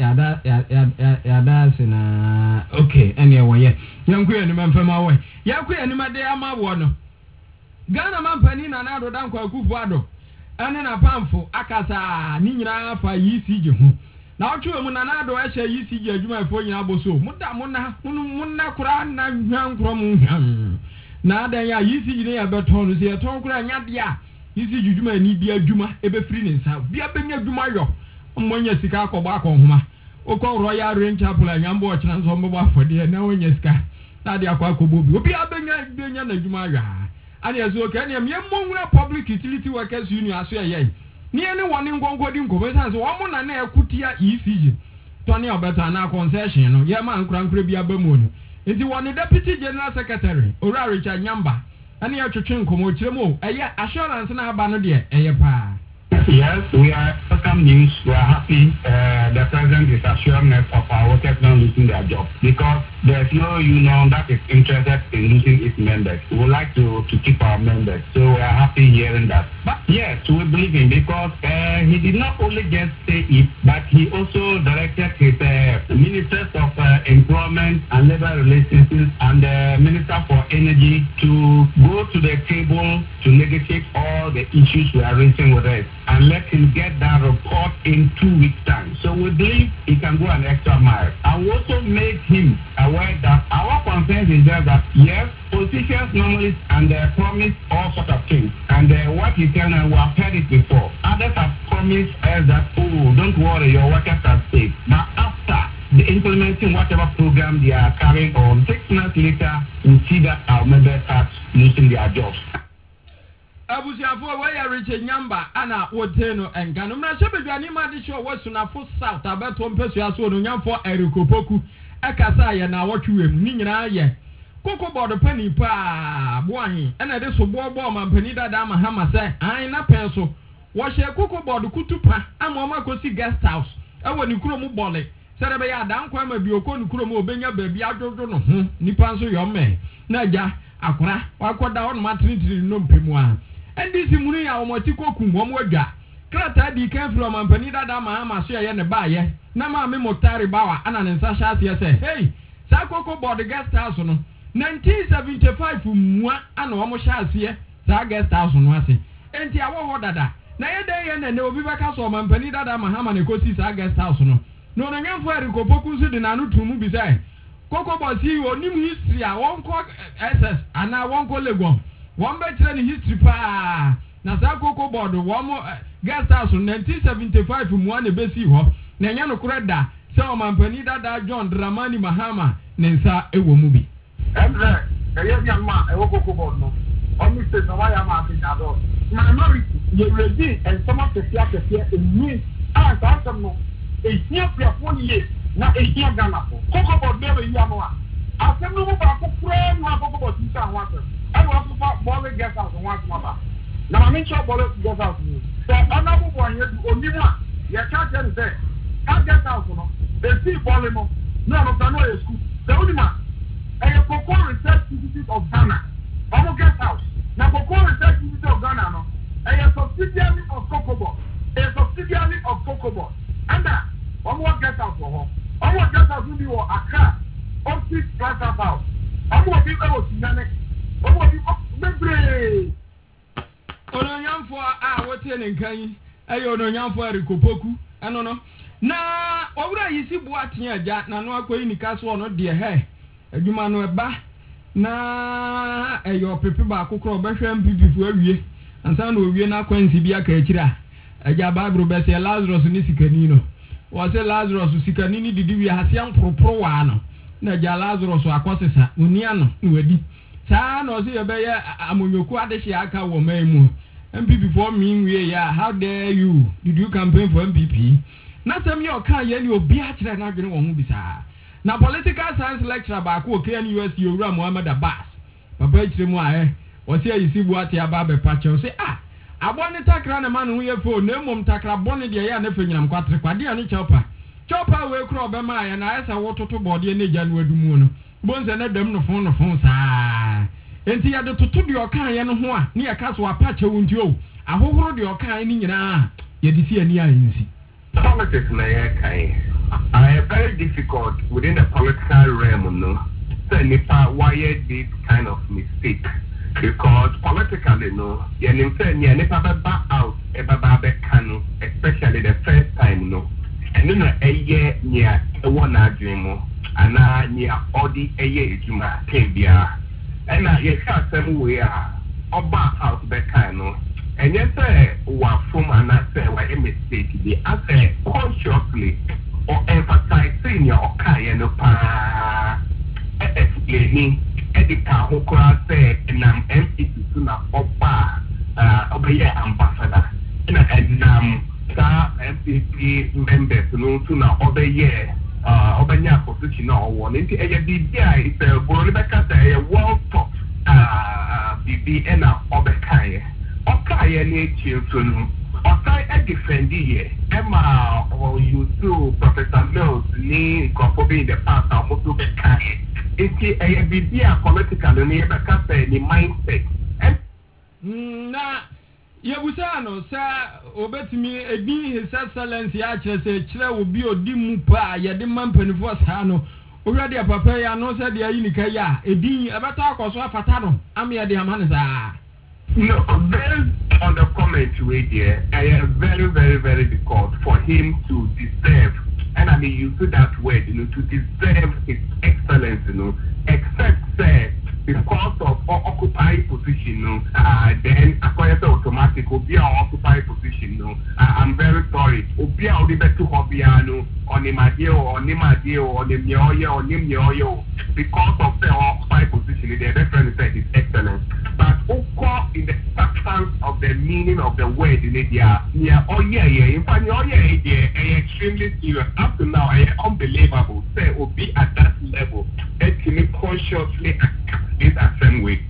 B: Ya da say na okay, ene wo ye. Yanku enu memfa ma wo. Yanku enu ma de ama wo no. Ghana man pani na na do dan kwa kufu ado. Ene na pamfo akasa ni nyina fa yisije hu. Na otu mu na na do ehye yisije adwuma efo nyina boso. Muda munna kura na hwan krom hwan. Na adan ya yisije ne ya beton so ye ton kura nya de a yisije adwuma ni bi adwuma ebe firi ne nsa. Bia benya adwuma yo. Mmonya sika akọgba akọhoma. Okọ Royal Range Chapel anyambo ochina nso mbọ afode na wonya sika. Na de akọ akọgbo bi. Obi abenya na adwuma ya. Ani ezo ke na me monwura Public Utility Workers Union aso ye. Ni ene woni ngongodi nkomesanse wo mo na na ekutia ECG. Tony Obeta na concession no ye ma nkurankura bi abamu no. Enti woni Deputy General Secretary Ora Richard Nyamba ani atwetwe nkomo kiremo eye assurance na aba no de eye pa.
C: Yes, we are welcome news. We are happy. The president is assuring us of our workers not losing their job because there's no union that is interested in losing its members. We would like to keep our members. So we are happy hearing that. But yes, we believe him because he did not only just say it, but he also directed his ministers of employment and labor relations and the minister for energy to go to the table to negotiate all the issues we are raising with us and let him get that report in 2 weeks' time. So we believe he can go an extra mile. And we also make him aware that our concern is just that, yes, politicians normally and promise all sorts of things. And what he tells us, we have heard it before. Others have promised us that, oh, don't worry, your workers are safe. But after the implementing whatever program they are carrying on, 6 months later, we see that our members are losing their jobs.
B: Abusiafo we Richard Nyamba ana woteno enkanu mra shebedwani ma de show wasunafo south abeto mpesu aso no nyamfo erikopoku ekasa ye na wotwem ni nyina ye koko board pani pa boahin ena de so bobo mampani dada mahama se an na penso wo hye koko board kutupa amoma kosi guest house ewo ni kuromu bole serebe ya dan kwa ma bi okonu kuromu obenya baabi adwodo no ho nipa nso yo me na ja akora wakoda on maternity no mpemu a ndisi munu ya omoti kokum wo modwa krata di kan from ampani dada mahama so ye ne baaye na ma me motari bawa ana ne nsa sha se hey sa koko board guest house no 1975 mua ana wo mo sha se sa guest house no ase enti awo ho dada na ye den ye ne obi beka so ampani dada mahama ne kosi sa guest house no no na nyamfo erikopoku su de na no tumu bi sai koko board si onim history a won ko SS ana won ko legom one better in history pa na sa koko board one guest house 1975 mu an besi ho na nya no koreda se o mampani dada John Dramani Mahama nensa ewo mu bi
C: emre eye bi ama ewo koko board no omi se no why am I ado minority ye ready and some of the fear in and some no e here for ye na e here Ghana for koko board be yi amo a asem no ba ko kure no koko board ti san wa I was about balling guest house and once more. Now I'm in trouble guest house. So another one here only one. You can't tell them can't guest house no. They see balling no no school. The only one. And you Cocoa Research Institute of Ghana. I'm guest house. Now Cocoa Research Institute of Ghana no. And a subsidiary of Cocoa. A subsidiary of Cocoa. And that one more guest house for home. One more guest house will be Accra. Office Plaza House. I'm going to be able to
B: Ononyamfo a wote ne nkan ayo ononyamfo erikopoku eno no na owura yisi boaten aja na no akoyi nika so no de he adwuma no eba na eyo pepe ba kokoro behwe mpipifo awie ansa na owie na kwansi bi aka akira aja babro be se Lazarus ni sikani no wo se Lazarus sikani ni didi wi hasiam propro wa no na aja Lazarus akosesa onia no wadi saa no se be ye amonyoku adeshi aka wo maimu MPP for me ya how dare you did you campaign for MPP na sem ye oka ye ni obi a kire na adwene wo hu bisa na political science lecturer ba ko KNUS Yowura Muhammad Abbas papa ichire mu ahe wo se ayisi buate aba be pache wo se abone takra na man hu ye fo na mom takra bone de ya na fenyinam kwatre kwade ani chopa we kro be ma ya na esa wototo bode ne gya no adumu no bonse na dam no fon saa enti ya de toto de okan ye no ho a ne ya kaso apache wo ntio ahohoro de okan ni nyina ye di si ani ayensi
C: politics na ye kai are very difficult within the political realm no say nipa why this kind of mistake because politically no you know say nipa ba out e ba kanu especially the first time no and no eye nya e wona adwemo ana nya odi eye ejuma tebia and na ye ka sem we a oba out be kan no and you say wa from ana say wa mistake dey say consciously or emphasizing your okay no pa explaining edika hokora say nam MPC na oba obeye ambassador na sa MPP members no na obeye obenya position na owo nti eye bibia is boroli beka say world top bibi na obekai okaye na echiso no okai e defend here Emma or you too Professor Mills ni kofobi in the past almost bekai enti eye bibia politically ni beka say ni mindset
B: na yebusano sa obetimi edi his excellence ya kire kire obi odi mu pa ye de mampanifo sa no owurade papa ya no se de ayi nika ya edi ebeta akoso afata no am ye de amane sa
C: no based on the comment we there I am very very very difficult for him to deserve and I mean you use that word you know to deserve his excellence you know except say because of occupy position no then according to automatic obia occupy position no I'm very sorry obia odi betu hobia no onimadie because of the occupy position the difference is his excellence but in the substance of the meaning of the word in India in fact extremely serious up to now unbelievable say obi at that level actually consciously is the same way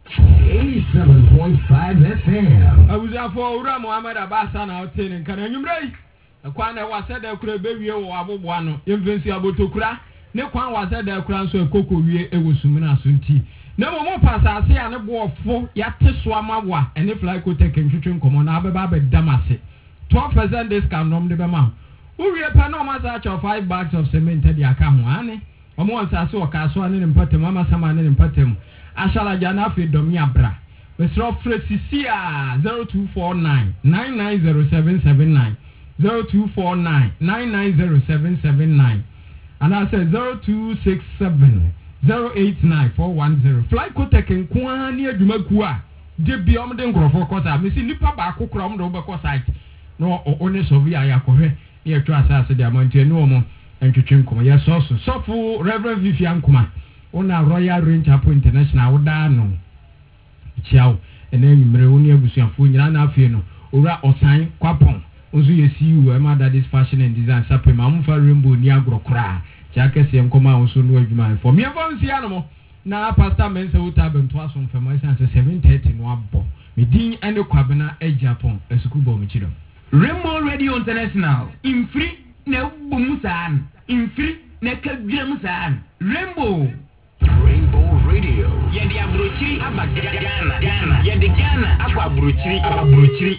G: 87.5 FM.
B: I was for Ura Muhammad Abbas and our ten can you break? A quana was said there could be or Abuano, infancy Abotokura, no quan was said there crown so a cocoa it was Sumina Sunti. No more pass I say and a war for Yatiswamawa and if like could take in common Ababa Damase 12% discount on the Bama. Uri a panomas of 5 bags of cement at the Akamuane. Once I saw a castle and put him, Mama Saman and put him. I shall Janafi Domiabra. Mr. Fretisia 0249 990779 0249 990779 and I said 0267 089410. Fly Kotek and Kwani Dumakua. Did be on the Grofo Cosa, Missy Nipa Baku Crom Robaco site. No, honest of Yakohe, near Trust as the Monte Normal and to Chinkum. Yes, also. So for Reverend Vivian Kuma. Ona Royal Range Apo International Dano Chiao and then Mreonia Busianfu Yana Fieno Ora Osan Kwapon Ozu Yesiu Emma that is fashion and design Sapima Mfa Rainbow Niagro Kra Jacques and Koma also no man for me from Sianamo na Pastor Mensa Utabem to us from Famous and 7:30 no abo Medin and the Kwabena e Japan Eskubo Michido
H: Rainbow Radio International in free na bumusan in free na kadwamusan Rainbow
G: Radio.
H: Yedi abrochiri Ghana. Yedi Ghana akwa abrochiri.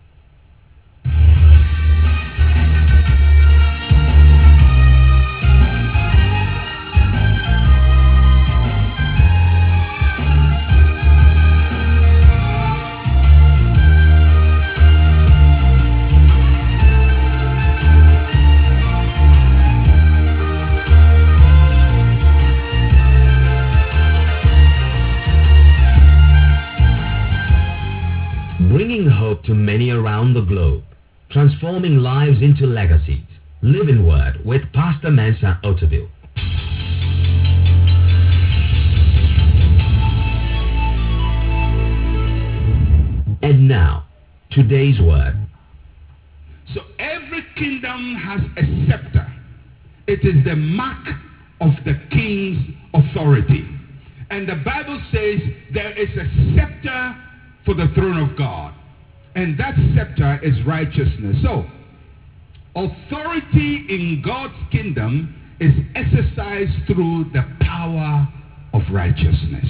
L: Bringing hope to many around the globe, transforming lives into legacies. Living Word with Pastor Mensa Otabil. And now, today's word.
F: So every kingdom has a scepter. It is the mark
M: of the king's authority. And the Bible says there is a scepter for the throne of God. And that scepter is righteousness. So, authority in God's kingdom is exercised through the power of righteousness.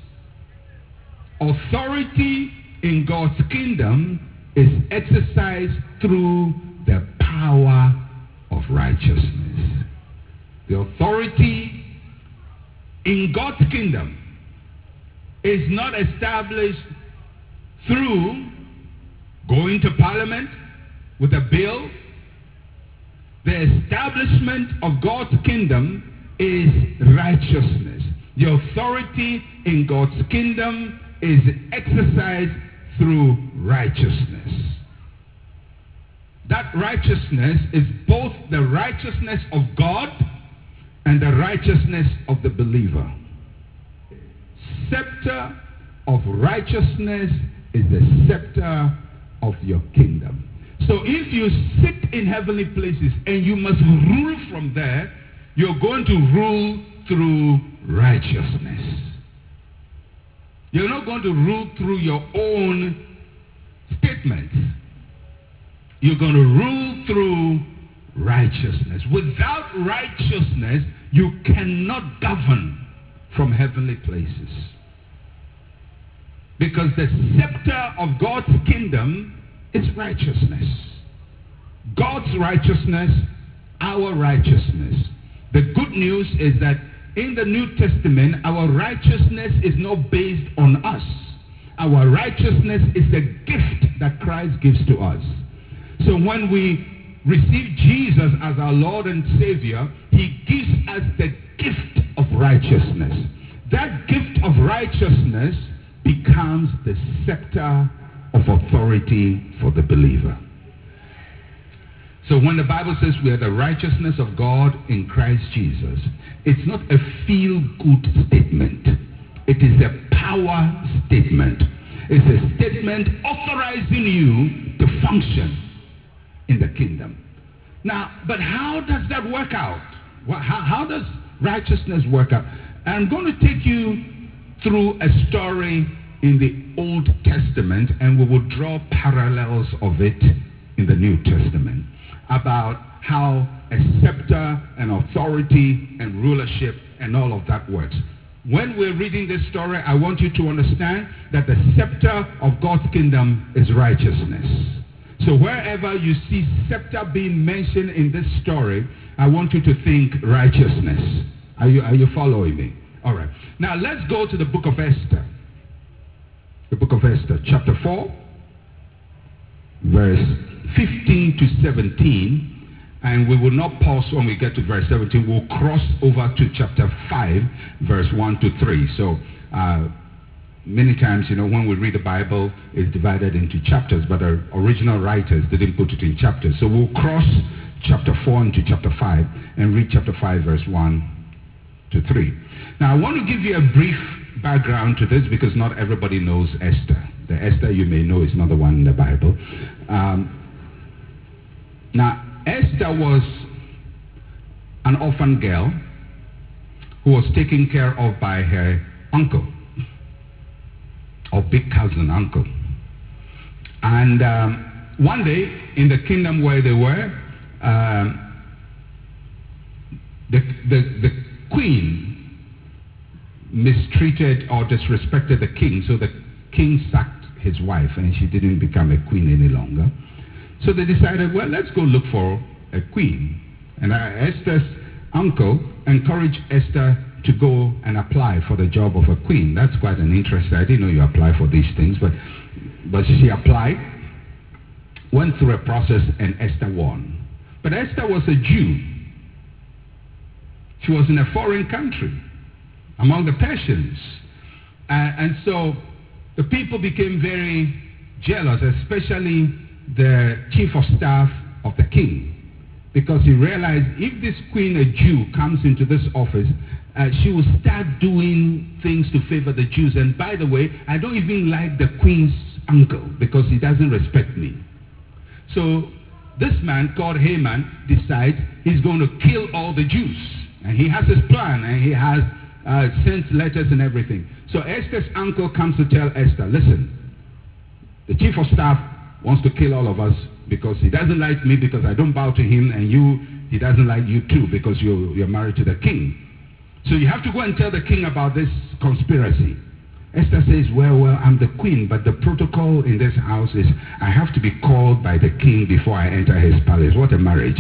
M: Authority in God's kingdom is exercised through the power of righteousness. The authority in God's kingdom is not established through going to parliament with a bill. The establishment of God's kingdom is righteousness. The authority in God's kingdom is exercised through righteousness. That righteousness is both the righteousness of God and the righteousness of the believer. Scepter of righteousness is the scepter of your kingdom. So if you sit in heavenly places and you must rule from there, you're going to rule through righteousness. You're not going to rule through your own statements. You're going to rule through righteousness. Without righteousness, you cannot govern from heavenly places. Because the scepter of God's kingdom is righteousness. God's righteousness, our righteousness. The good news is that in the New Testament, our righteousness is not based on us. Our righteousness is a gift that Christ gives to us. So when we receive Jesus as our Lord and Savior, He gives us the gift of righteousness. That gift of righteousness becomes the scepter of authority for the believer. So when the Bible says we are the righteousness of God in Christ Jesus, it's not a feel-good statement. It is a power statement. It's a statement authorizing you to function in the kingdom. Now, but how does that work out? How does righteousness work out? I'm going to take you through a story in the Old Testament, and we will draw parallels of it in the New Testament about how a scepter and authority and rulership and all of that works. When we're reading this story, I want you to understand that the scepter of God's kingdom is righteousness. So wherever you see scepter being mentioned in this story, I want you to think righteousness. Are you following me? All right. Now let's go to the book of Esther. The book of Esther, chapter 4, verse 15 to 17. And we will not pause when we get to verse 17. We'll cross over to chapter 5, verse 1 to 3. So many times, when we read the Bible, it's divided into chapters, but the original writers didn't put it in chapters. So we'll cross chapter 4 into chapter 5 and read chapter 5, verse 1 to 3. Now, I want to give you a brief background to this because not everybody knows Esther. The Esther you may know is not the one in the Bible. Now, Esther was an orphan girl who was taken care of by her uncle, or big cousin uncle. And one day, in the kingdom where they were, the queen mistreated or disrespected the king, so the king sacked his wife and she didn't become a queen any longer. So they decided, well, let's go look for a queen. And Esther's uncle encouraged Esther to go and apply for the job of a queen. That's quite an interest. I didn't know you apply for these things, but she applied, went through a process, and Esther won. But Esther was a Jew. She was in a foreign country, among the Persians. And so the people became very jealous, especially the chief of staff of the king, because he realized if this queen, a Jew, comes into this office, she will start doing things to favor the Jews. And by the way, I don't even like the queen's uncle because he doesn't respect me. So this man called Haman decides he's going to kill all the Jews. And he has his plan, and he has sent letters and everything. So Esther's uncle comes to tell Esther, listen, the chief of staff wants to kill all of us because he doesn't like me because I don't bow to him, and he doesn't like you too because you're married to the king. So you have to go and tell the king about this conspiracy. Esther says, well, I'm the queen, but the protocol in this house is I have to be called by the king before I enter his palace. What a marriage,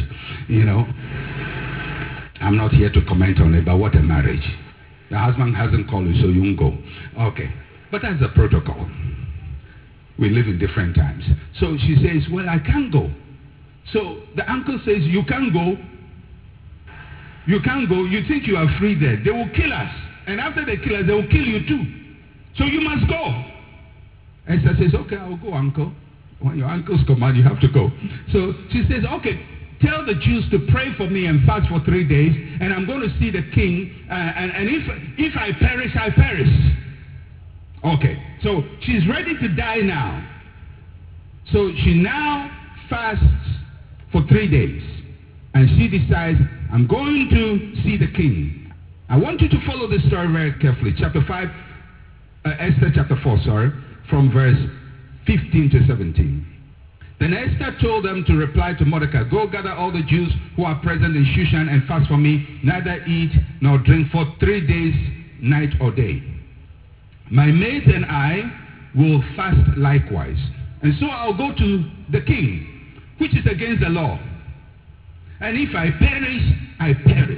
M: I'm not here to comment on it, but what a marriage. The husband hasn't called you, so you won't go. Okay, but that's the protocol. We live in different times. So she says, well, I can't go. So the uncle says, you can't go. You can't go. You think you are free there. They will kill us. And after they kill us, they will kill you too. So you must go. Esther says, okay, I will go, uncle. When your uncle's command, you have to go. So she says, okay, tell the Jews to pray for me and fast for 3 days, and I'm going to see the king, and if I perish, I perish. Okay, so she's ready to die now. So she now fasts for 3 days, and she decides, I'm going to see the king. I want you to follow this story very carefully. Esther chapter 4, from verse 15 to 17. Then Esther told them to reply to Mordecai, go gather all the Jews who are present in Shushan and fast for me, neither eat nor drink for 3 days, night or day. My maids and I will fast likewise. And so I'll go to the king, which is against the law. And if I perish, I perish.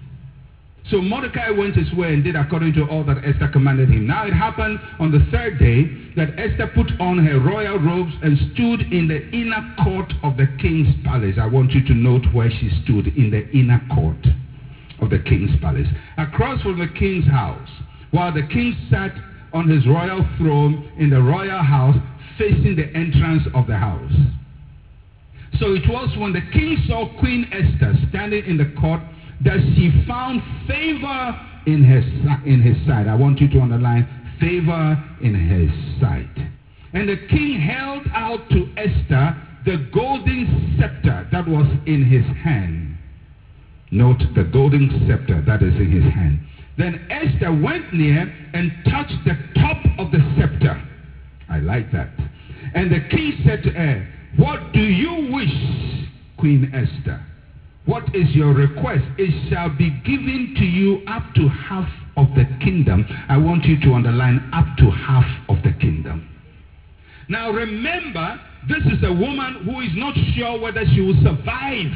M: So Mordecai went his way and did according to all that Esther commanded him. Now it happened on the 3rd day that Esther put on her royal robes and stood in the inner court of the king's palace. I want you to note where she stood, in the inner court of the king's palace, across from the king's house, while the king sat on his royal throne in the royal house, facing the entrance of the house. So it was when the king saw Queen Esther standing in the court that she found favor in his sight. I want you to underline favor in his sight. And the king held out to Esther the golden scepter that was in his hand. Note the golden scepter that is in his hand. Then Esther went near and touched the top of the scepter. I like that. And the king said to her, what do you wish, Queen Esther? What is your request? It shall be given to you up to half of the kingdom. I want you to underline up to half of the kingdom. Now remember, this is a woman who is not sure whether she will survive.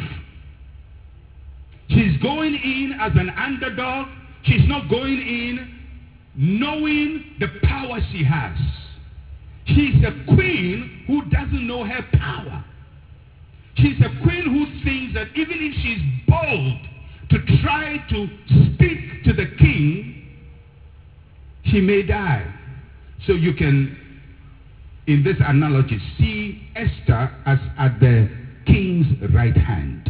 M: She's going in as an underdog. She's not going in knowing the power she has. She's a queen who doesn't know her power. She's a queen who thinks that even if she's bold to try to speak to the king, she may die. So you can, in this analogy, see Esther as at the king's right hand.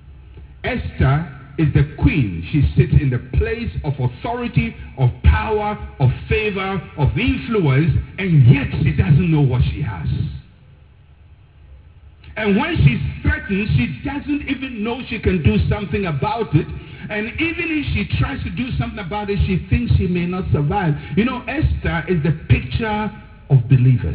M: Esther is the queen. She sits in the place of authority, of power, of favor, of influence, and yet she doesn't know what she has. And when she's threatened, she doesn't even know she can do something about it. And even if she tries to do something about it, she thinks she may not survive. You know, Esther is the picture of believers.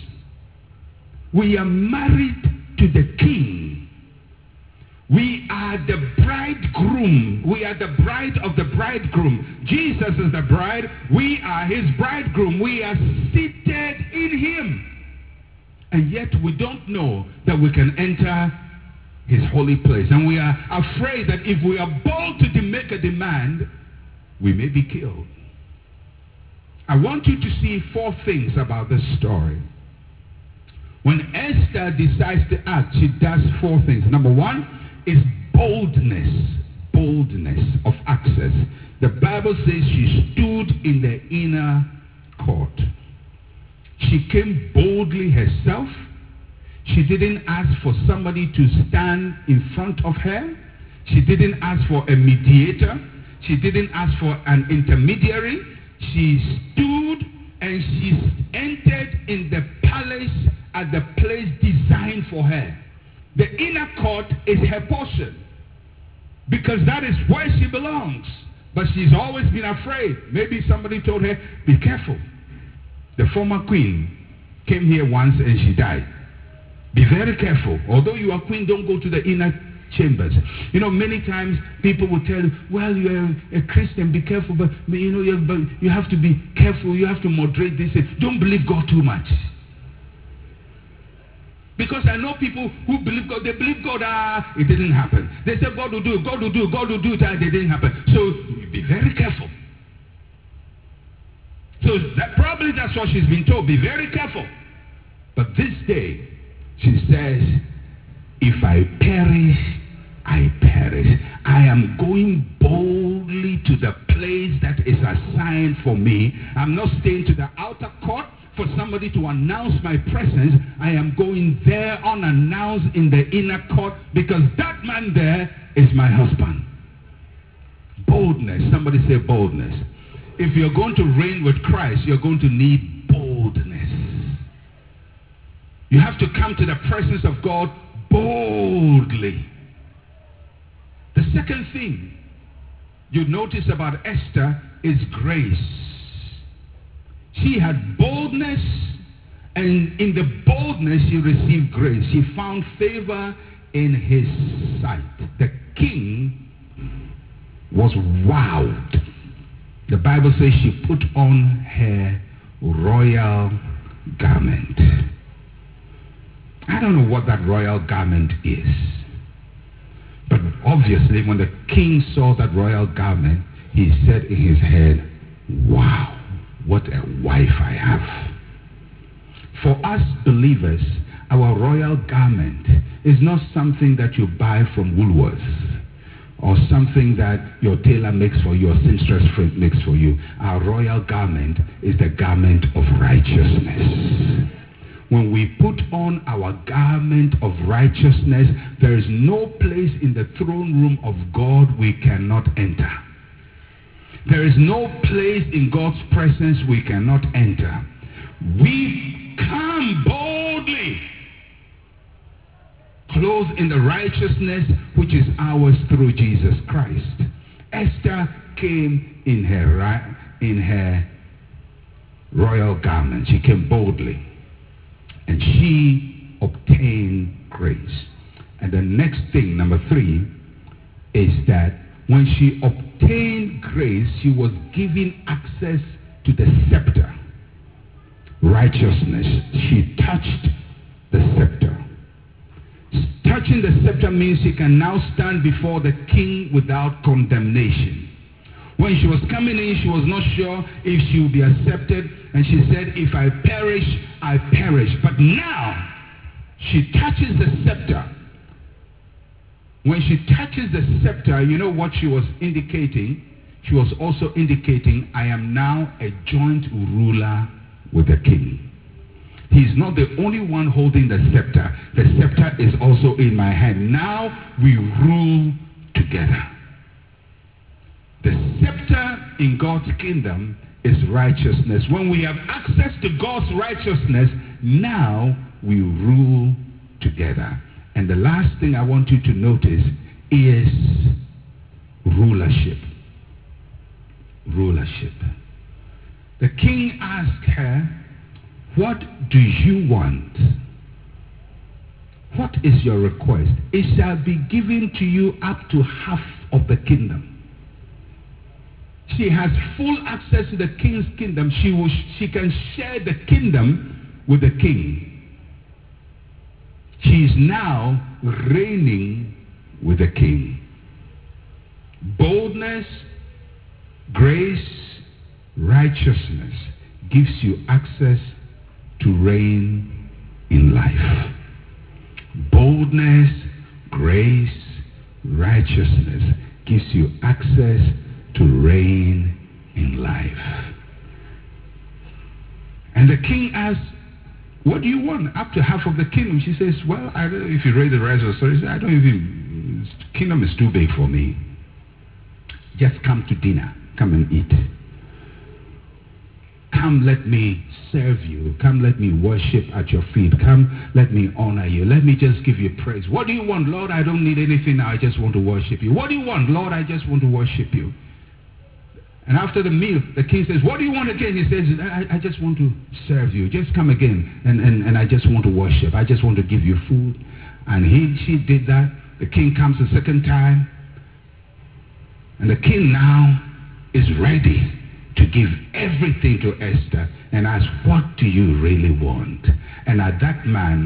M: We are married to the king. We are the bridegroom. We are the bride of the bridegroom. Jesus is the bride. We are his bridegroom. We are seated in him. And yet we don't know that we can enter his holy place. And we are afraid that if we are bold to make a demand, we may be killed. I want you to see 4 things about this story. When Esther decides to act, she does 4 things. Number 1 is boldness. Boldness of access. The Bible says she stood in the inner court. She came boldly herself. She didn't ask for somebody to stand in front of her. She didn't ask for a mediator. She didn't ask for an intermediary. She stood and she entered in the palace at the place designed for her. The inner court is her portion. because that is where she belongs. But she's always been afraid. Maybe somebody told her, be careful. The former queen came here once and she died. Be very careful. Although you are queen, don't go to the inner chambers. You know, many times people will tell you, well, you're a Christian, be careful, but you know, you have to be careful, you have to moderate this. Don't believe God too much. Because I know people who believe God, they believe God, it didn't happen. They say God will do it, God will do it, God will do it, and it didn't happen. So be very careful. So probably that's what she's been told, be very careful. But this day, she says, if I perish, I perish. I am going boldly to the place that is assigned for me. I'm not staying to the outer court for somebody to announce my presence. I am going there unannounced in the inner court because that man there is my husband. Boldness. Somebody say boldness. If you're going to reign with Christ, you're going to need boldness. You have to come to the presence of God boldly. The second thing you notice about Esther is grace. She had boldness, and in the boldness she received grace. She found favor in his sight. The king was wowed. The Bible says she put on her royal garment. I don't know what that royal garment is. But obviously when the king saw that royal garment, he said in his head, wow, what a wife I have. For us believers, our royal garment is not something that you buy from Woolworths or something that your tailor makes for you or seamstress friend makes for you. Our royal garment is the garment of righteousness. When we put on our garment of righteousness, there is no place in the throne room of God we cannot enter. There is no place in God's presence we cannot enter. We come boldly, clothed in the righteousness which is ours through Jesus Christ. Esther came in her royal garment. She came boldly. And she obtained grace. And the next thing, number 3, is that when she obtained grace, she was given access to the scepter. Righteousness. She touched the scepter. Touching the scepter means she can now stand before the king without condemnation. When she was coming in, she was not sure if she would be accepted. And she said, if I perish, I perish. But now, she touches the scepter. When she touches the scepter, you know what she was indicating? She was also indicating, I am now a joint ruler with the king. He's not the only one holding the scepter. The scepter is also in my hand. Now we rule together. The scepter in God's kingdom is righteousness. When we have access to God's righteousness, now we rule together. And the last thing I want you to notice is rulership. Rulership. The king asked her, what do you want? What is your request? It shall be given to you up to half of the kingdom. She has full access to the king's kingdom. She can share the kingdom with the king. She is now reigning with the king. Boldness, grace, righteousness gives you access to reign in life. Boldness, grace, righteousness gives you access to reign in life. And the king asked, what do you want? Up to half of the kingdom. She says, well, I don't know if you read the rest of the story. I don't even, kingdom is too big for me. Just come to dinner. Come and eat. Come come, let me serve you. Come, let me worship at your feet. Come, let me honor you. Let me just give you praise. What do you want, Lord? I don't need anything now. I just want to worship you. What do you want, Lord? I just want to worship you. And after the meal, the king says, what do you want again? He says, I just want to serve you. Just come again. And I just want to worship. I just want to give you food. And she did that. The king comes the second time. And the king now is ready to give everything to Esther and ask, what do you really want? And at that moment,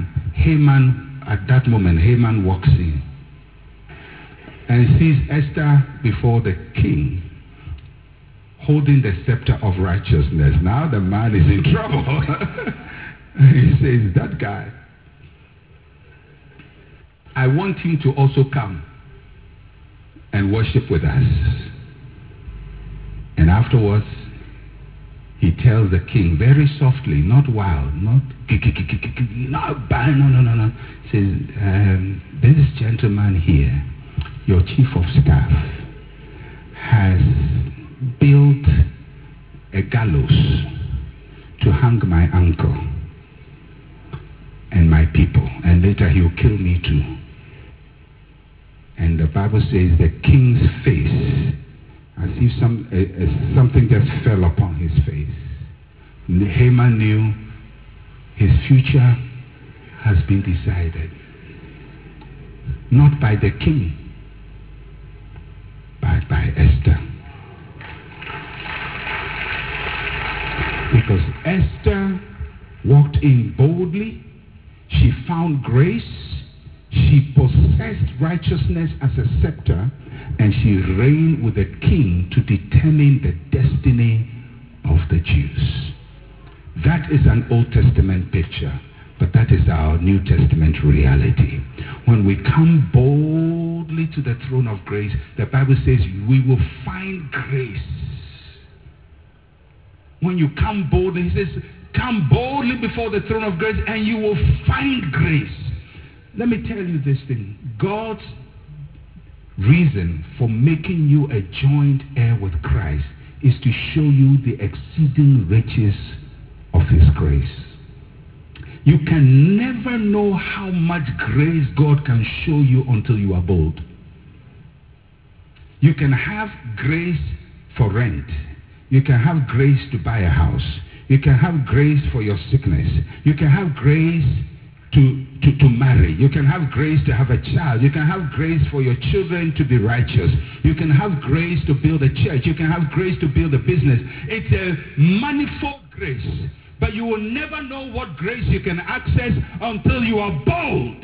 M: Haman walks in and sees Esther before the king, holding the scepter of righteousness. Now the man is in trouble. He says, that guy, I want him to also come and worship with us. And afterwards, he tells the king very softly, not wild, not no. He says, this gentleman here, your chief of staff, has built a gallows to hang my uncle and my people, and later he'll kill me too. And the Bible says the king's face, as if something just fell upon his face. Haman knew his future has been decided, not by the king, but by Esther. Because Esther walked in boldly, she found grace, she possessed righteousness as a scepter, and she reigned with the king to determine the destiny of the Jews. That is an Old Testament picture, but that is our New Testament reality. When we come boldly to the throne of grace, the Bible says we will find grace. When you come boldly, he says, come boldly before the throne of grace and you will find grace. Let me tell you this thing. God's reason for making you a joint heir with Christ is to show you the exceeding riches of his grace. You can never know how much grace God can show you until you are bold. You can have grace for rent. You can have grace to buy a house. You can have grace for your sickness. You can have grace to marry. You can have grace to have a child. You can have grace for your children to be righteous. You can have grace to build a church. You can have grace to build a business. It's a manifold grace. But you will never know what grace you can access until you are bold.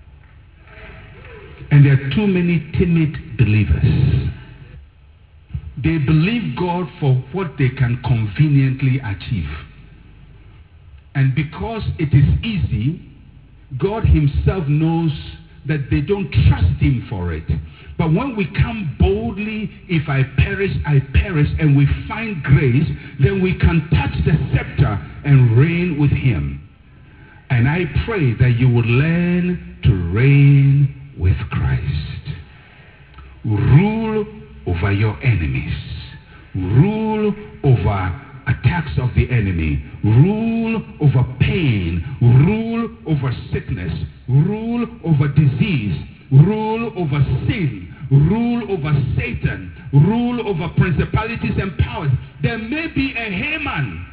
M: And there are too many timid believers. They believe God for what they can conveniently achieve. And because it is easy, God himself knows that they don't trust him for it. But when we come boldly, if I perish, I perish, and we find grace, then we can touch the scepter and reign with him. And I pray that you will learn to reign with Christ. Rule over your enemies. Rule over attacks of the enemy. Rule over pain. Rule over sickness. Rule over disease. Rule over sin. Rule over Satan. Rule over principalities and powers. There may be a Haman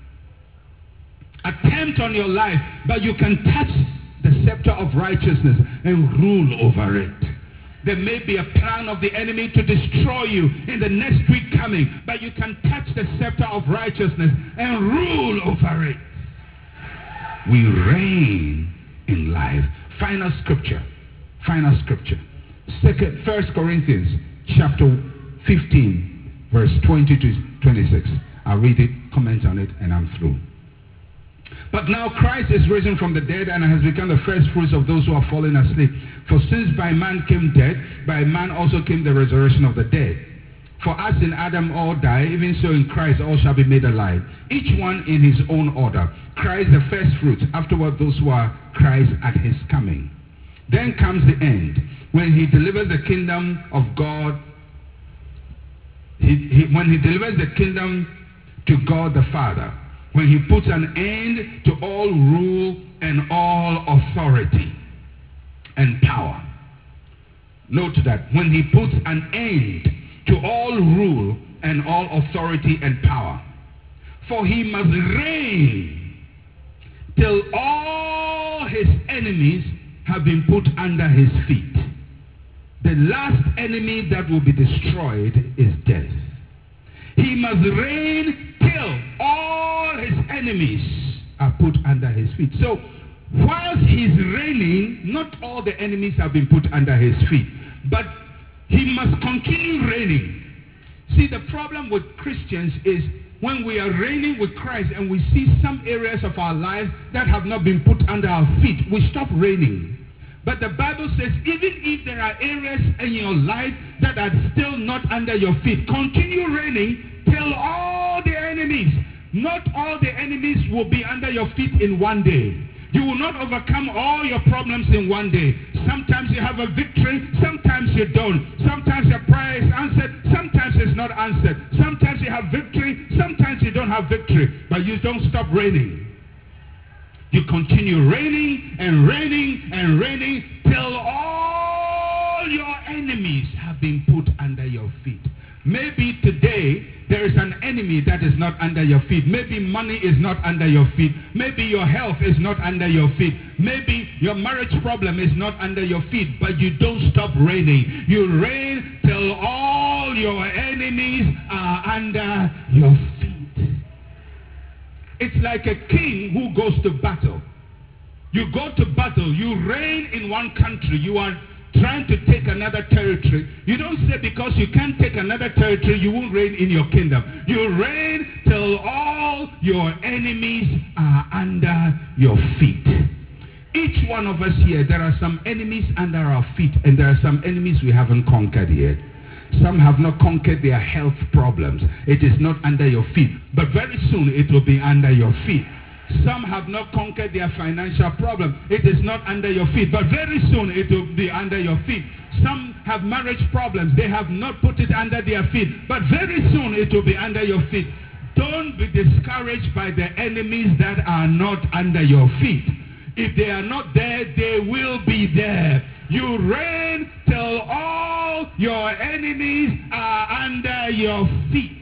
M: attempt on your life, but you can touch the scepter of righteousness and rule over it. There may be a plan of the enemy to destroy you in the next week coming, but you can touch the scepter of righteousness and rule over it. We reign in life. Final scripture. 1 Corinthians chapter 15, verse 20 to 26. I'll read it, comment on it, and I'm through. But now Christ is risen from the dead and has become the first fruits of those who are fallen asleep. For since by man came death, by man also came the resurrection of the dead. For as in Adam all die, even so in Christ all shall be made alive, each one in his own order. Christ the first fruits, afterward those who are Christ at his coming. Then comes the end, when he delivers the kingdom of God. When he delivers the kingdom to God the Father. When he puts an end to all rule and all authority and power. Note that. When he puts an end to all rule and all authority and power. For he must reign till all his enemies have been put under his feet. The last enemy that will be destroyed is death. He must reign till all his enemies are put under his feet. So, whilst he's reigning, not all the enemies have been put under his feet. But he must continue reigning. See, the problem with Christians is when we are reigning with Christ and we see some areas of our life that have not been put under our feet, we stop reigning. But the Bible says, even if there are areas in your life that are still not under your feet, continue reigning till all the enemies, not all the enemies will be under your feet in one day. You will not overcome all your problems in one day. Sometimes you have a victory, sometimes you don't. Sometimes your prayer is answered, sometimes it's not answered. Sometimes you have victory, sometimes you don't have victory. But you don't stop reigning. You continue reigning and reigning and reigning till all your enemies have been put under your feet. Maybe today there is an enemy that is not under your feet. Maybe money is not under your feet. Maybe your health is not under your feet. Maybe your marriage problem is not under your feet. But you don't stop reigning. You reign till all your enemies are under your feet. It's like a king who goes to battle. You go to battle. You reign in one country. You are trying to take another territory. You don't say because you can't take another territory, you won't reign in your kingdom. You reign till all your enemies are under your feet. Each one of us here, there are some enemies under our feet, and there are some enemies we haven't conquered yet. Some have not conquered their health problems. It is not under your feet, but very soon it will be under your feet. Some have not conquered their financial problem. It is not under your feet, but very soon it will be under your feet. Some have marriage problems. They have not put it under their feet, but very soon it will be under your feet. Don't be discouraged by the enemies that are not under your feet. If they are not there, they will be there. You reign till all your enemies are under your feet.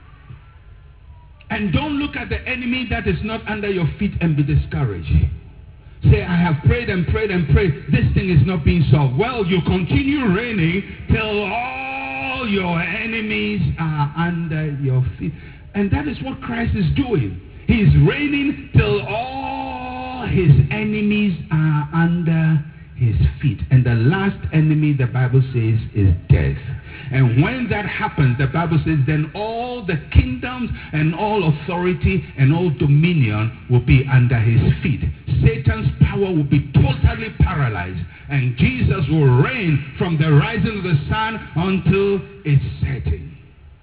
M: And don't look at the enemy that is not under your feet and be discouraged. Say, I have prayed and prayed and prayed. This thing is not being solved. Well, you continue reigning till all your enemies are under your feet. And that is what Christ is doing. He is reigning till all his enemies are under his feet. And the last enemy, the Bible says, is death. And when that happens, the Bible says, then all the kingdoms and all authority and all dominion will be under his feet. Satan's power will be totally paralyzed. And Jesus will reign from the rising of the sun until its setting.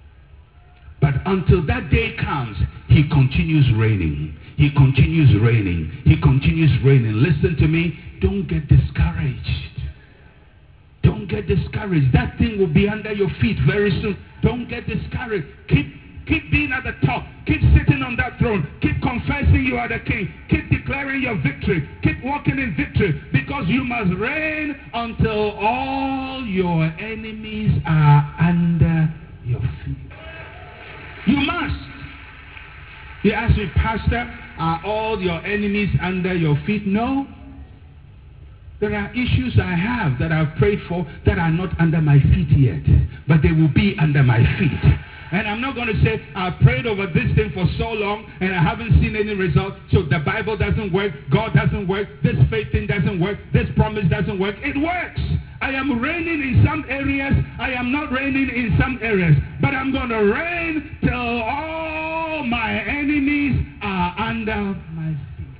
M: But until that day comes, he continues reigning. He continues reigning. He continues reigning. Listen to me. Don't get discouraged. Don't get discouraged. That thing will be under your feet very soon. Don't get discouraged. Keep being at the top. Keep sitting on that throne. Keep confessing you are the king. Keep declaring your victory. Keep walking in victory. Because you must reign until all your enemies are under your feet. You must. You ask me, Pastor, are all your enemies under your feet? No. There are issues I have that I've prayed for that are not under my feet yet. But they will be under my feet. And I'm not going to say, I've prayed over this thing for so long and I haven't seen any result. So the Bible doesn't work. God doesn't work. This faith thing doesn't work. This promise doesn't work. It works. I am reigning in some areas. I am not reigning in some areas. But I'm going to reign till all my enemies are under my feet.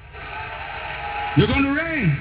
M: You're going to reign.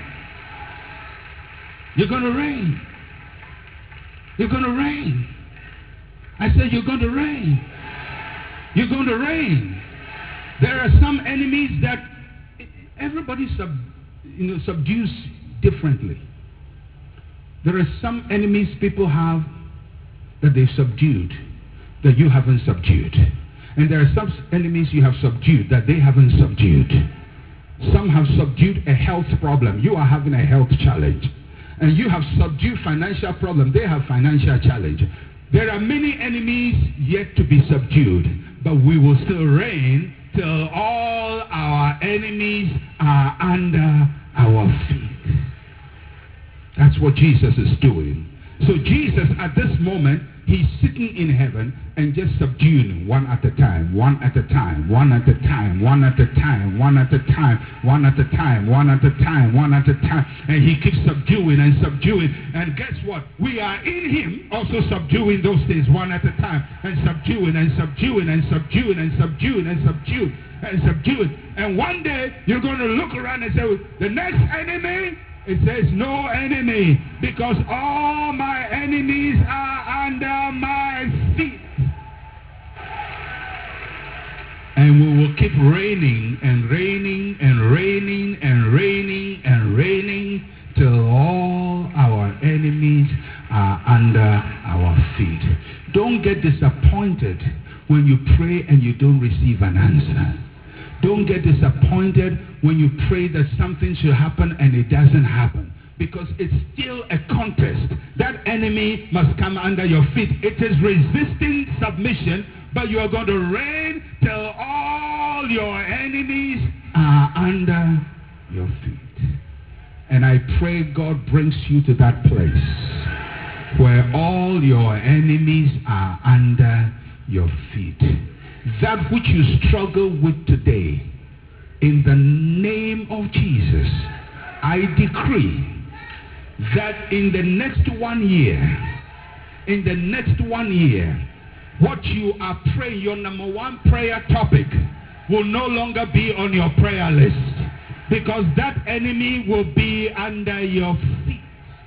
M: You're going to reign. You're going to reign. I said you're going to reign. You're going to reign. There are some enemies that everybody subdues differently. There are some enemies people have that they've subdued that you haven't subdued. And there are some enemies you have subdued that they haven't subdued. Some have subdued a health problem. You are having a health challenge. And you have subdued financial problem. They have financial challenge. There are many enemies yet to be subdued, but we will still reign till all our enemies are under our feet. That's what Jesus is doing. So Jesus at this moment, he's sitting in heaven and just subduing one at a time, one at a time, one at a time, one at a time, one at a time, one at a time, one at a time, one at a time. And he keeps subduing and subduing. And guess what? We are in him also subduing those things one at a time. And subduing and subduing and subduing and subduing and subduing and subduing. And one day you're going to look around and say, the next enemy, it says no enemy, because all my enemies are under my feet. And we will keep reigning and reigning and reigning and reigning and reigning till all our enemies are under our feet. Don't get disappointed when you pray and you don't receive an answer. Don't get disappointed when you pray that something should happen and it doesn't happen. Because it's still a contest. That enemy must come under your feet. It is resisting submission, but you are going to reign till all your enemies are under your feet. And I pray God brings you to that place where all your enemies are under your feet. That which you struggle with today, in the name of Jesus, I decree that in the next 1 year, what you are praying, your number one prayer topic, will no longer be on your prayer list, because that enemy will be under your feet.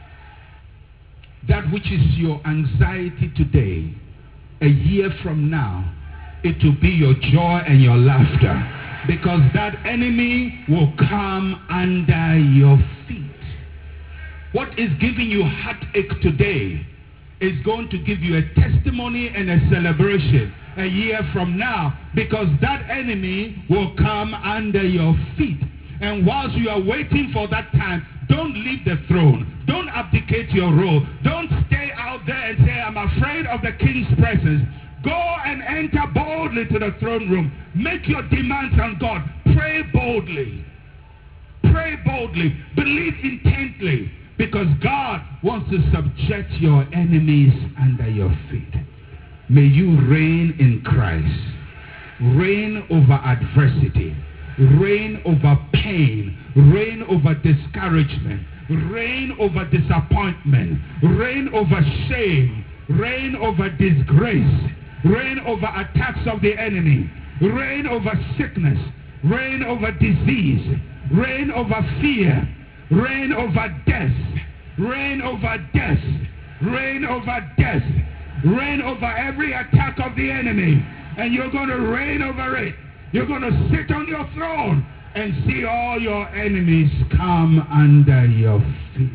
M: That which is your anxiety today, a year from now, it will be your joy and your laughter, because that enemy will come under your feet. What is giving you heartache today is going to give you a testimony and a celebration a year from now, because that enemy will come under your feet. And whilst you are waiting for that time, don't leave the throne. Don't abdicate your role. Don't stay out there and say, I'm afraid of the king's presence. Go and enter boldly to the throne room. Make your demands on God. Pray boldly. Pray boldly. Believe intently. Because God wants to subject your enemies under your feet. May you reign in Christ. Reign over adversity. Reign over pain. Reign over discouragement. Reign over disappointment. Reign over shame. Reign over disgrace. Reign over attacks of the enemy. Reign over sickness. Reign over disease. Reign over fear. Reign over death. Reign over death. Reign over death. Reign over every attack of the enemy. And you're going to reign over it. You're going to sit on your throne and see all your enemies come under your feet.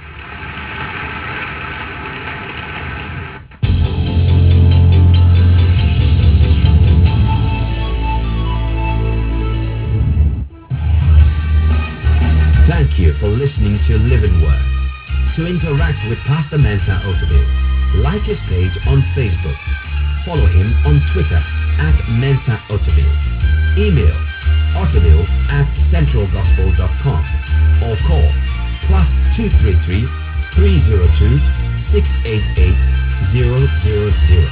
L: Thank you for listening to Living Word. To interact with Pastor Mensa Otabil, like his page on Facebook. Follow him on Twitter @Mensa Otabil. Email otabil@centralgospel.com or call +233 302 688 000.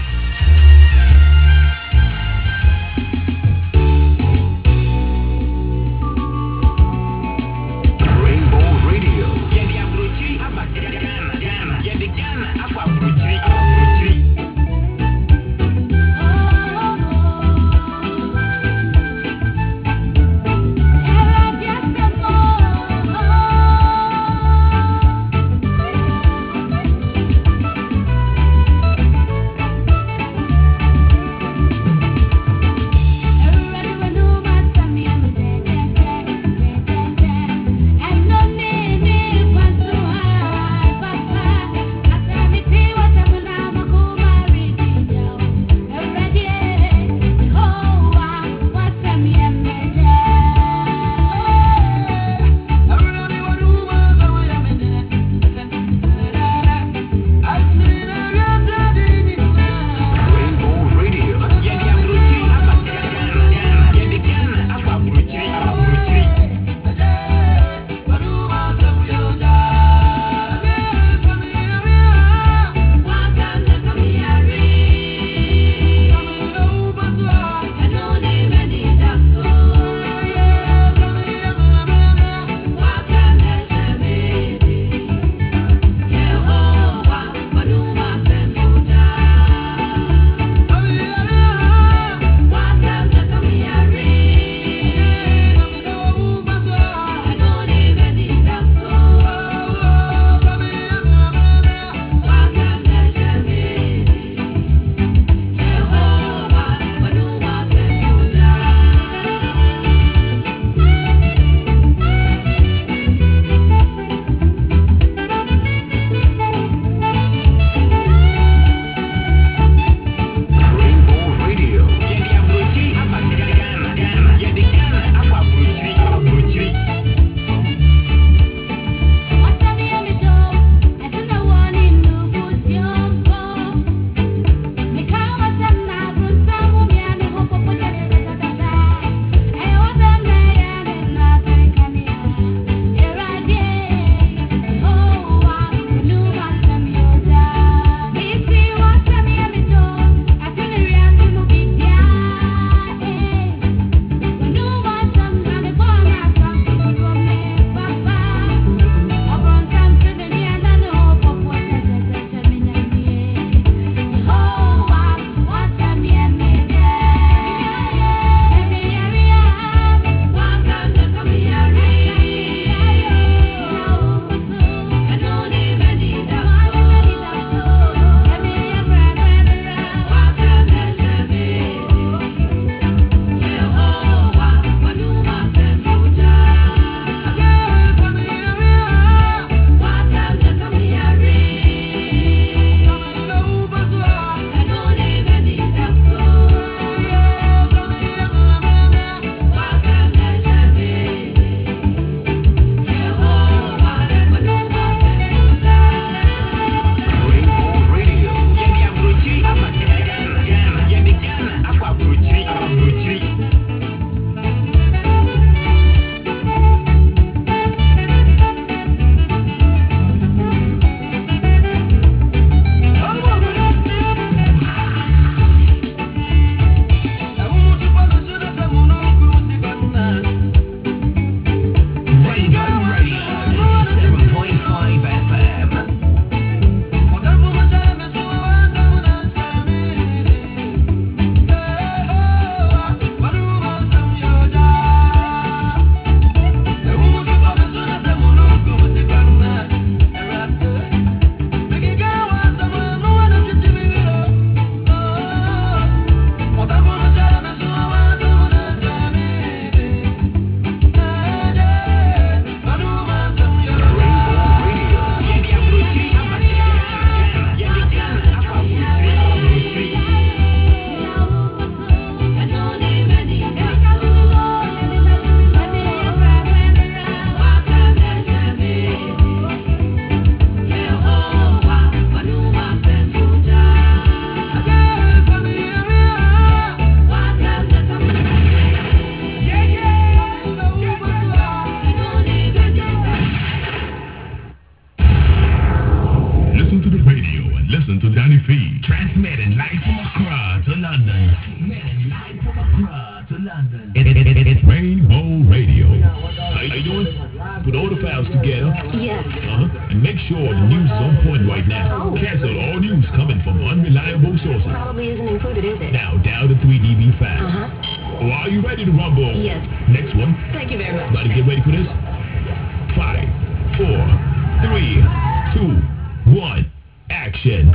D: to London.
N: It's Rainbow Radio. How you doing? Put all the files together.
O: Yes.
N: And make sure the news is on point right now. Cancel all news coming from unreliable sources.
O: Probably isn't included, is it?
N: Now, down to 3 dB files. Oh, are you ready to rumble?
O: Yes.
N: Next one.
O: Thank you very much.
N: Everybody get ready for this? 5, 4, 3, 2, 1, action.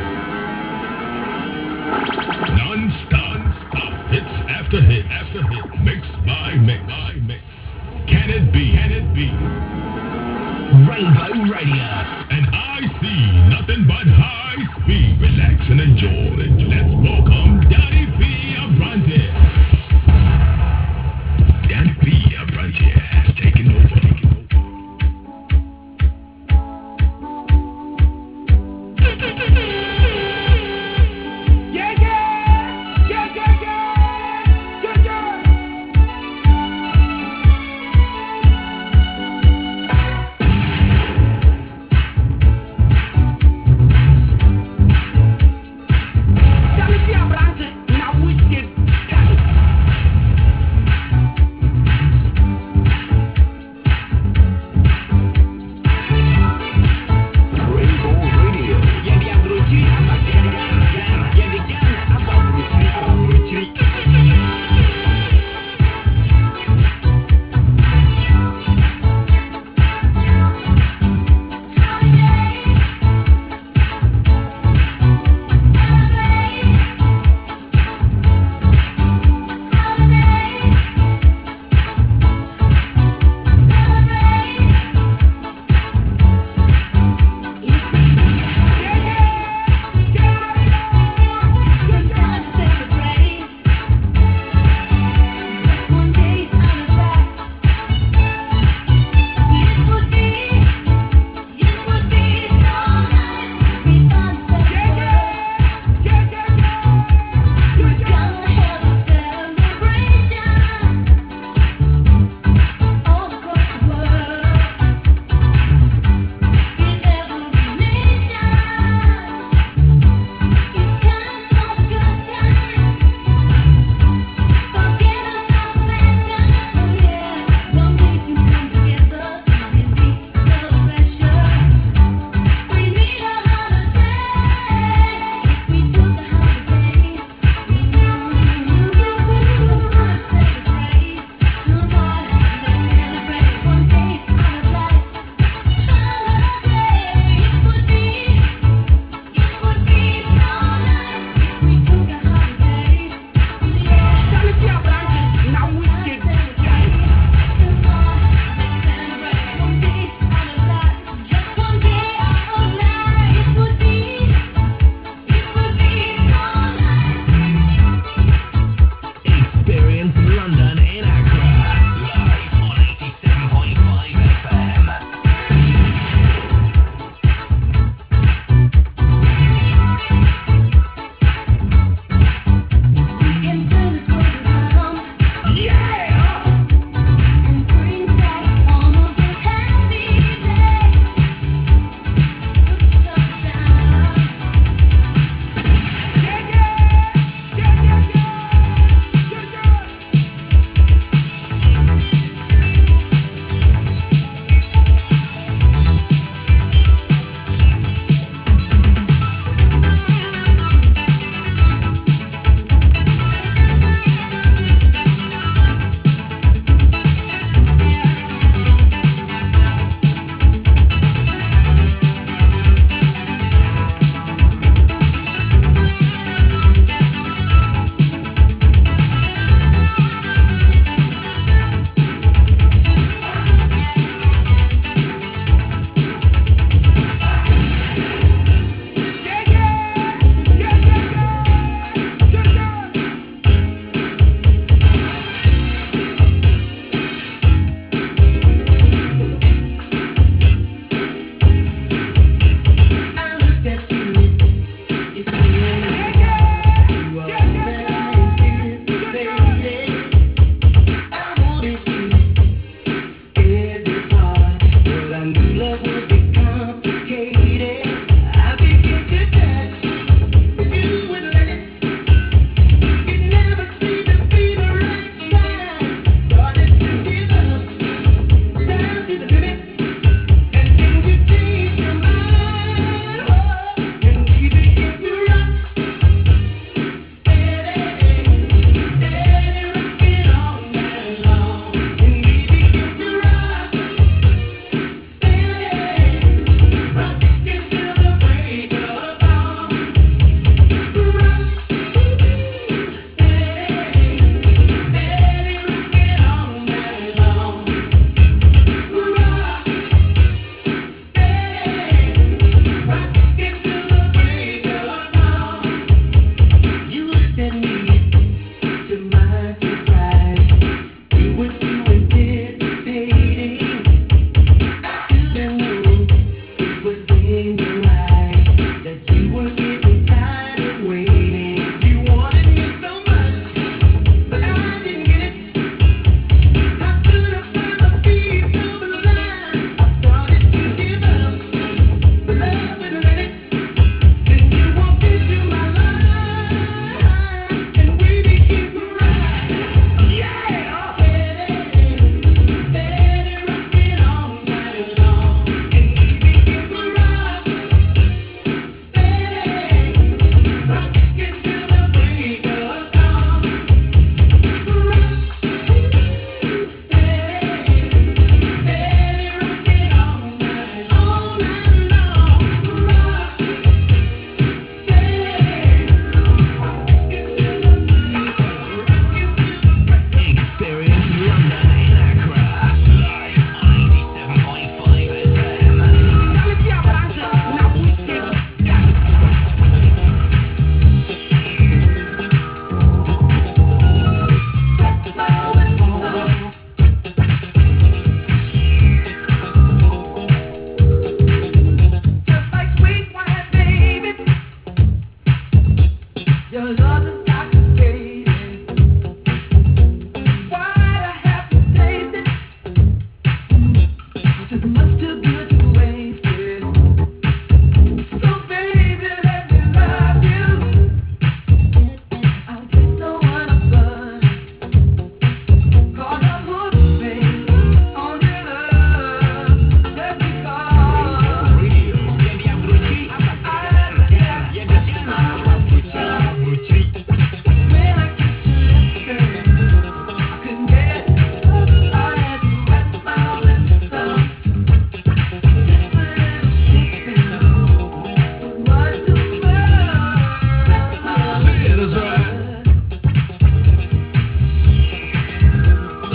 N: Non-stop hits after hit after hit, mix by mix. Can it be?
D: Rainbow Radio.
N: And I see nothing but high speed. Relax and enjoy. Let's welcome Danny P. Abrantes. Danny P. Abrantes has taken over.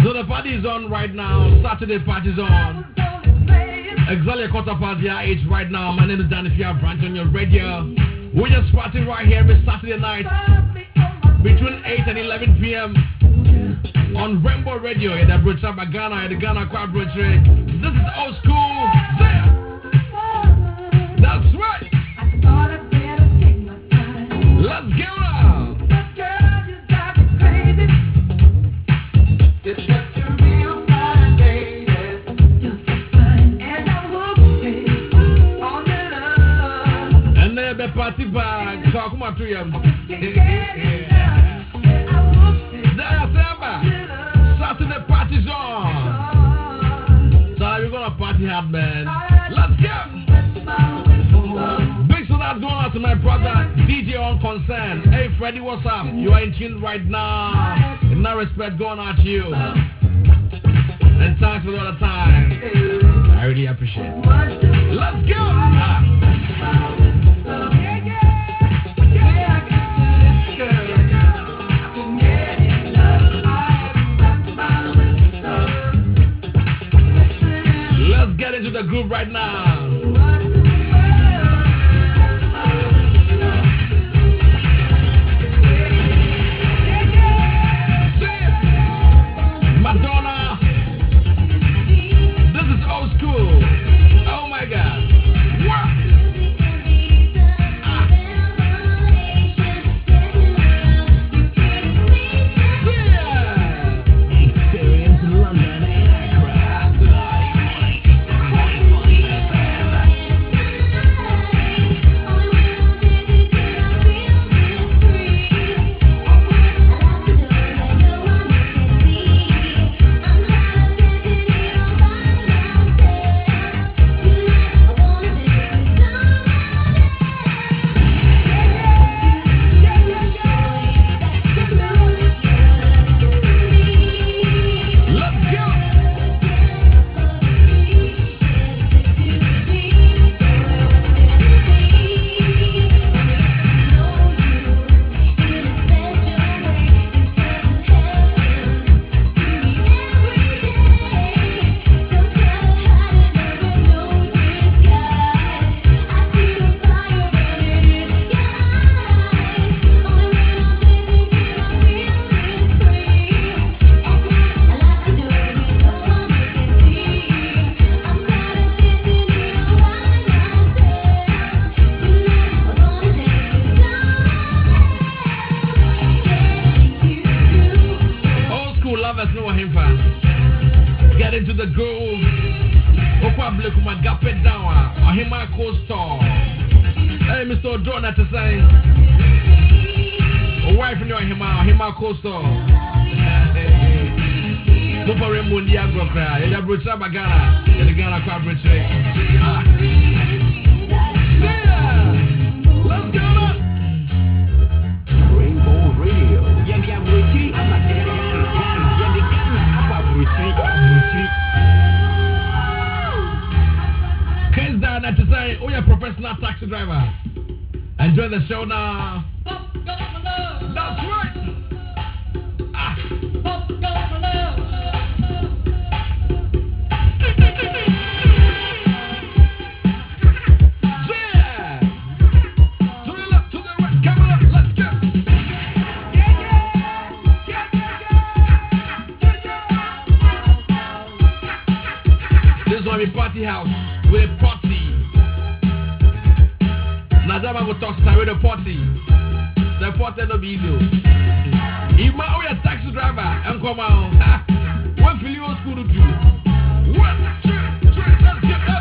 B: So the party is on right now. Saturday party is on. Exactly a quarter past the age right now. My name is Danny Fia Branch on your radio. We're just partying right here every Saturday night between 8 and 11 p.m. on Rainbow Radio in the Brutaba Ghana and the Ghana Crowd Rotary. This is old school. That's right. Let's get on. It's just a real fine day. And then the party bag. So come on to you. Saturday party's on. So we're gonna party hard, man. Let's go. Big so that's going out to my brother DJ on Concern. Hey Freddie, what's up? You are in tune right now. In no respect going out to you. And thanks for all the time. I really appreciate it. Let's go. Let's get into the group right now. Madonna. This is old school. Oh my God. What?
O: Experience London in Accra tonight.
B: Get into the groove. Okwa kuma gape down. Ohima Coastal. Hey, Mr. O'Donnell to say. A wife in your Ohima Coastal. Mupa Remundi Agro Cry. In the Brutaba Ghana. In the Ghana Crowd Retreat. Let's go.
H: Rainbow Radio.
B: Case down to say, oh, you're a professional taxi driver. Enjoy the show now. That's right. Party house with a party. Nadama go talk with a party. The party no be easy. If my own taxi driver and come out, what feel you school to do? 1, 2, 3, let's get up.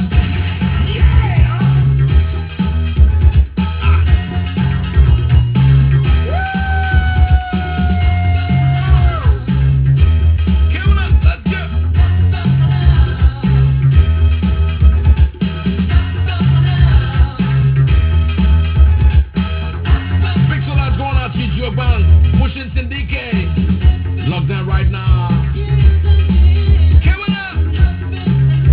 B: Washington DK, lockdown right now. Come on up.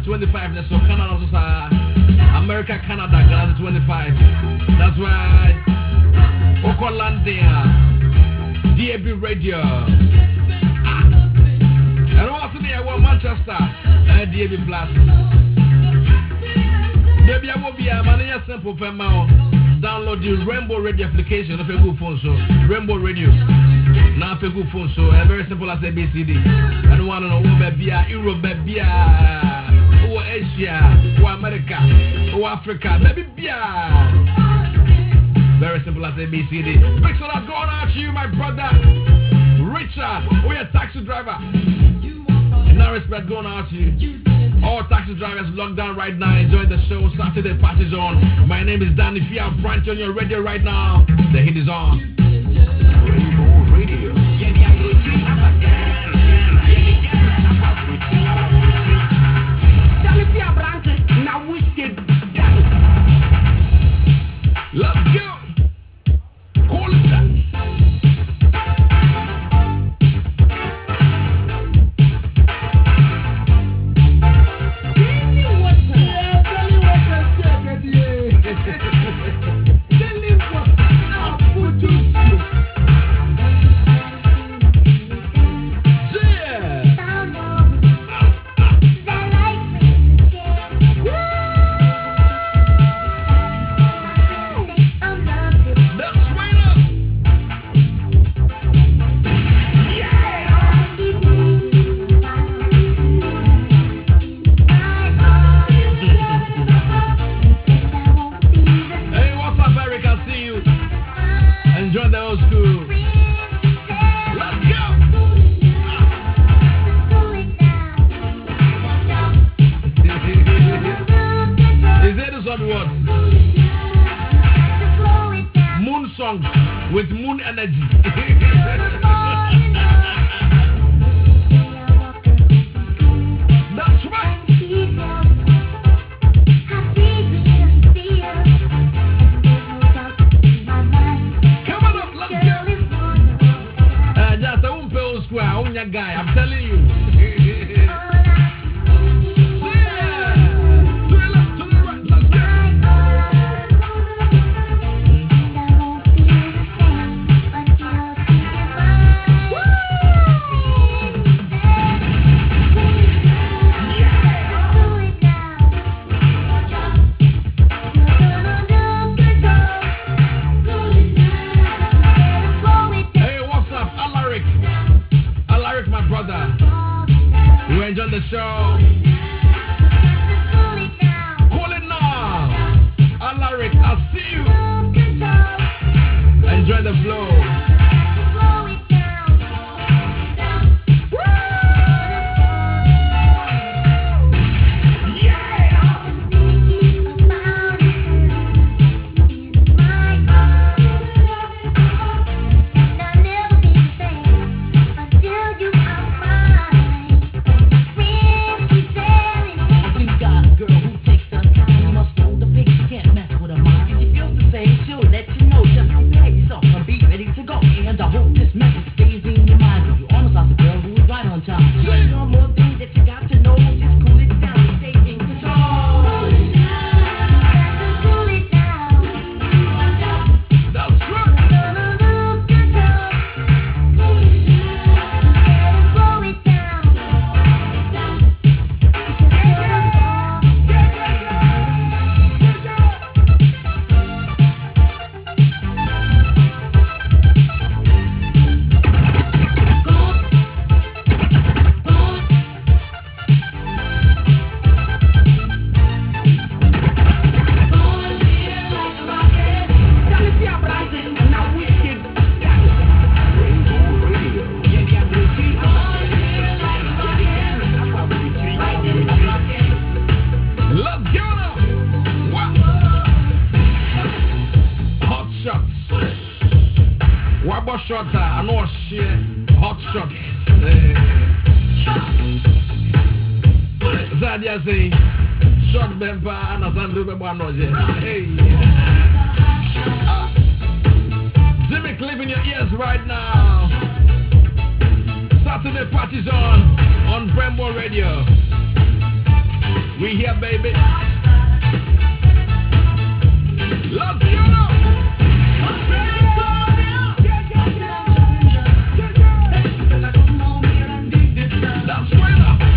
B: Ghana 25. So Canada also America, Canada, Ghana 25. That's right. Okolandia, DAB Radio. And also there was Manchester, DAB Plus. Maybe I will be a manager simple for now. Download the Rainbow Radio application of a good phone, so Rainbow Radio. Now a good phone, so very simple as ABCD. I don't want to know who be Europe, be or Asia, or America, or Africa, maybe be very simple as ABCD. Big shout out going out to you, my brother Richard, we a taxi driver. No respect going out to you. All taxi drivers locked down right now. Enjoy the show. Saturday party's on. My name is Danny Fia Branch on your radio right now. The hit is on.
G: Rainbow Radio.
O: Danny Fia Branch. Now we skip.
B: Let's go. Call it that. With moon energy. That's right. Come on up, let's go. Just a old square, on your guy, I'm telling you. Enjoy the show. Call it now. Alaric, I'll see you. Enjoy the flow. Shot, I know shit. Hot shots. Zadia say, shot bempa and a sandu bemanoje. Hey. Jimmy Cliff in your ears right now. Saturday party's on Rainbow Radio. We here, baby. Let's go. That's right.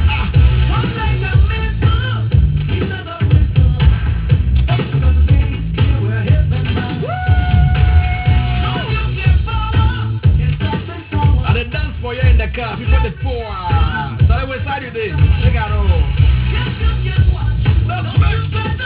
B: And the dance for you in the car. People the poor. So we start you this. Check out all. That's right.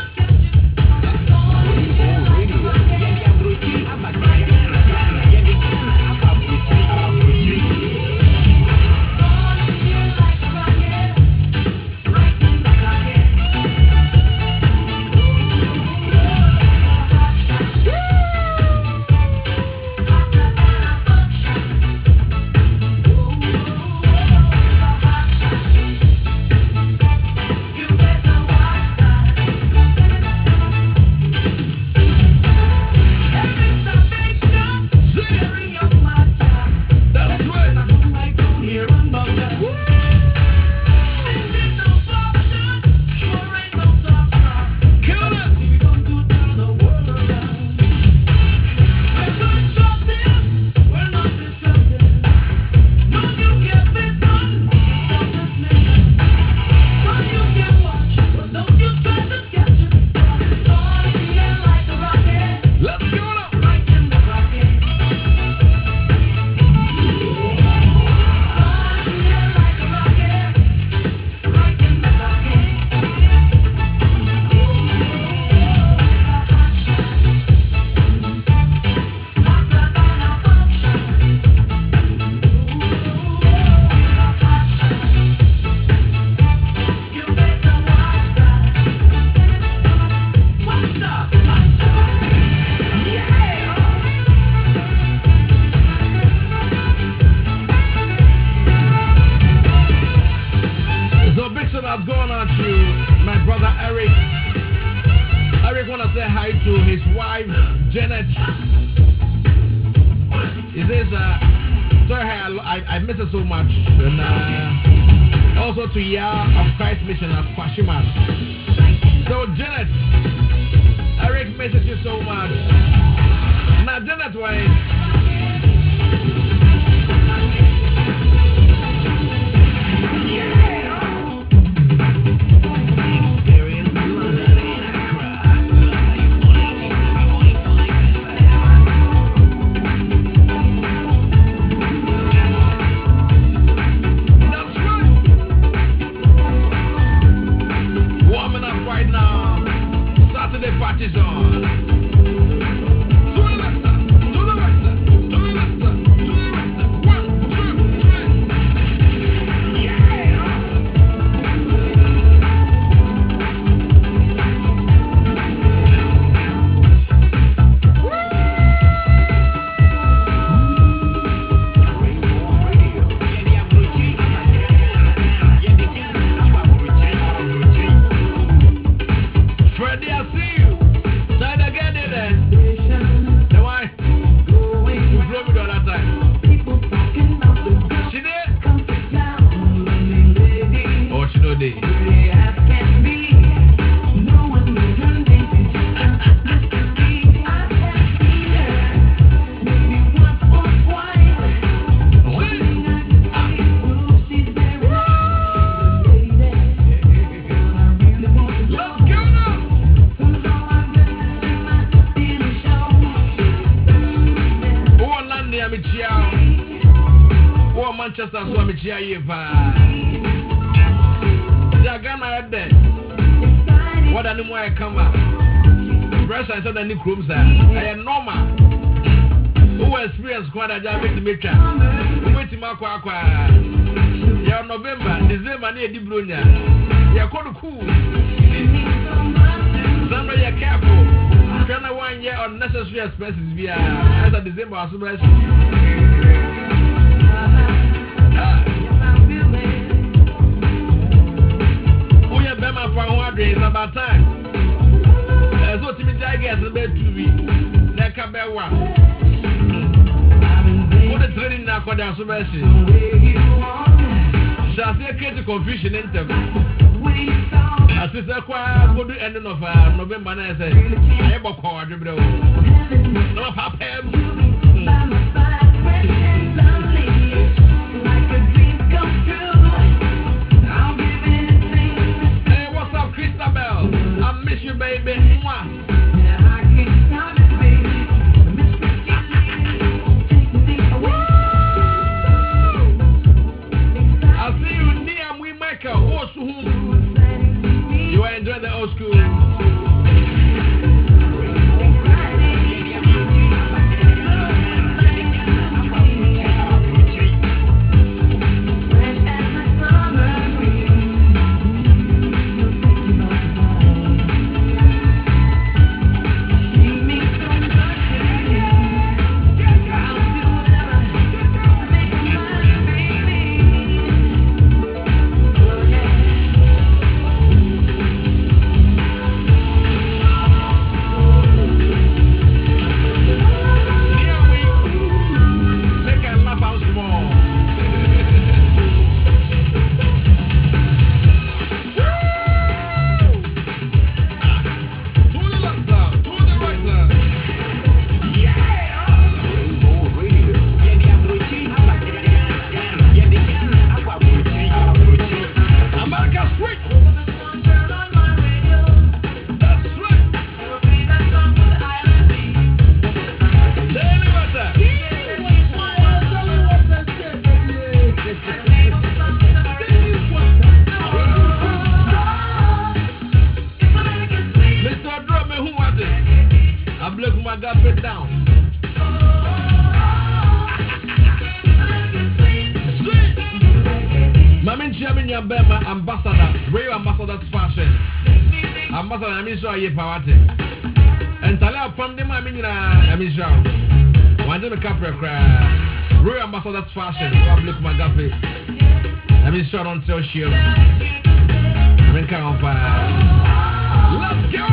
B: That's going on to my brother Eric. Eric want to say hi to his wife Janet. He says, "Sorry, I miss her so much." And also to Ya of Christ Mission at Kwashiman. So Janet, Eric misses you so much. Now Janet, why? Saturday parties on. To the left, to the right, to the left, to the right. 1, 2, 3. Yeah. Freddie, I see you. Try to get it then. The why? You blow me the other time. She did? Oh, she know did. Manchester so me chia ye pa. Jagana head there. What any more I come back. Pressure I said any crumbs are. I am normal. Who experience quite a job with me tra. Wait ma kwa. Ya November, December near di Brunya. Ya kodu cool. Somebody are careful. Can I 1 year unnecessary expenses via as a December as well. It's about time. There's what Timmy Tigers in bed 2 weeks. Neka Bewa. What the training now for the submersion? Shall see a create confusion in them.
P: As is a choir, go to end of November, I said, I have a cord, no papa. Hey, what's up, Christabel? I miss you, baby. I'll see you near me, Michael. You enjoy the old school. And Tala from the Mamina, Amisha. One day, the Capra cry. Royal Ambassador's Fashion, Public Magape. Amisha on social. I'm in kind of let's go!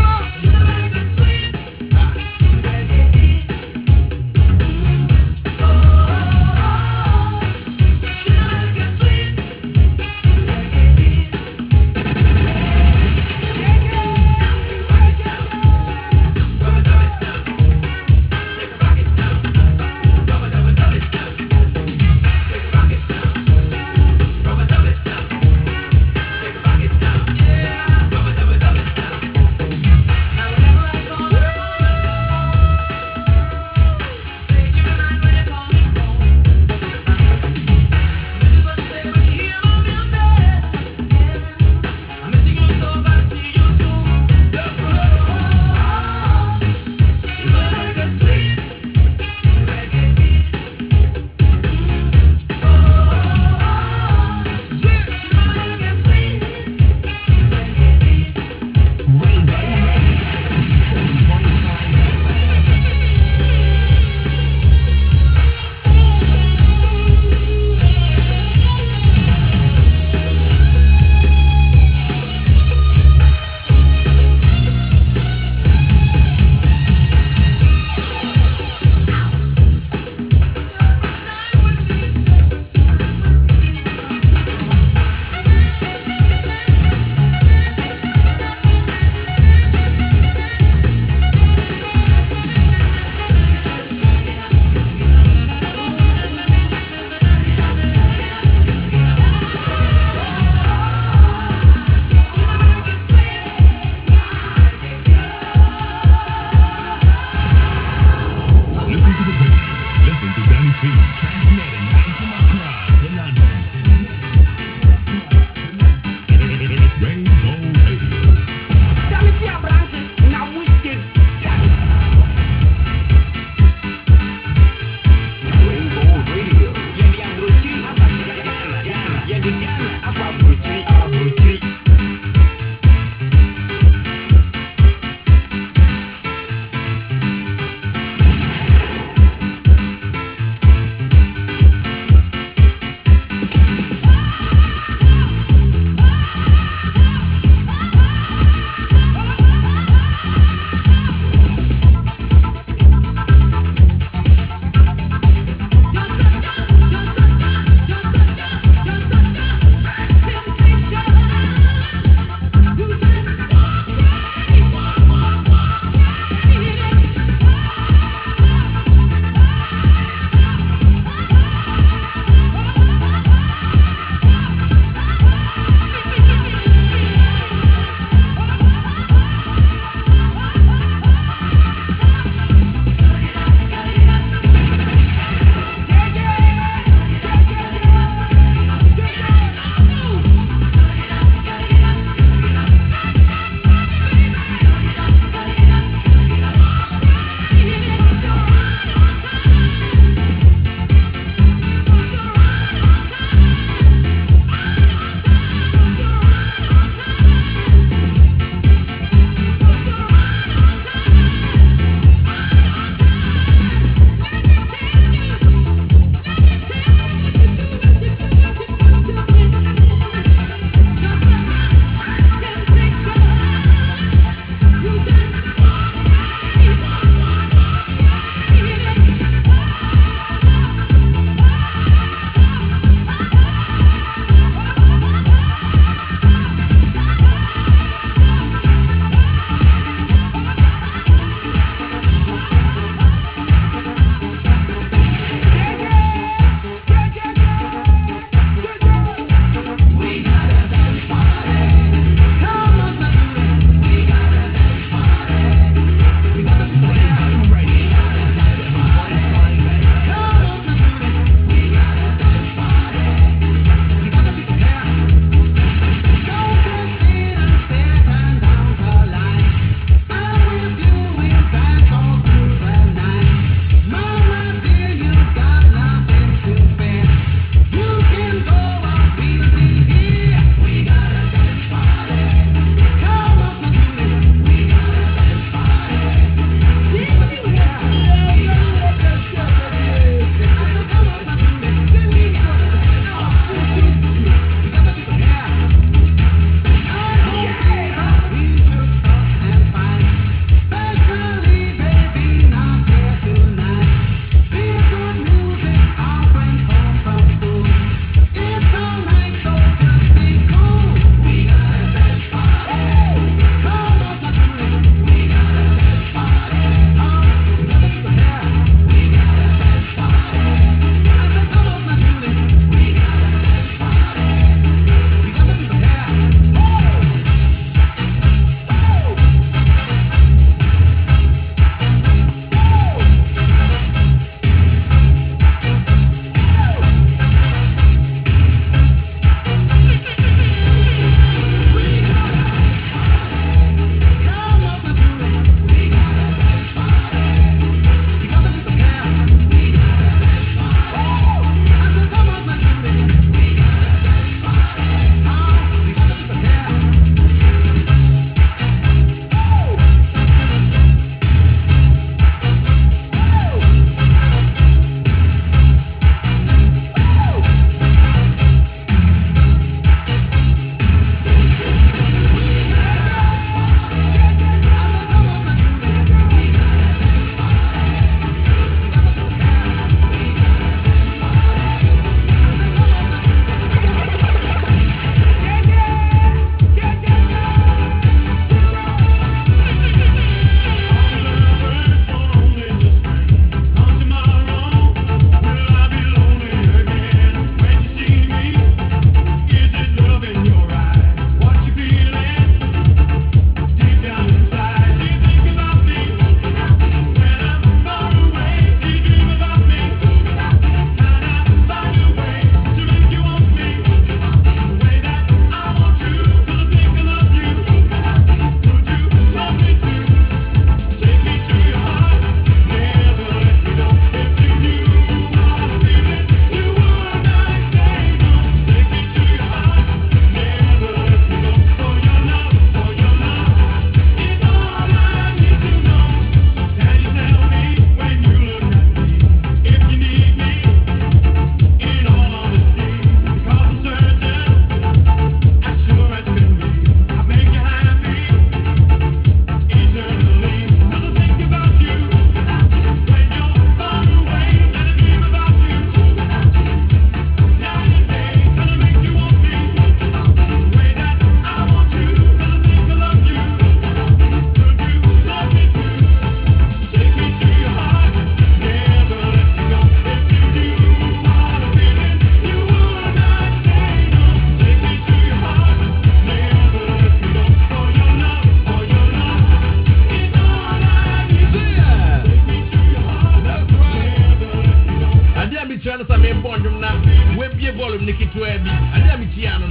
P: volume Nikki to Abby. I am Tiano.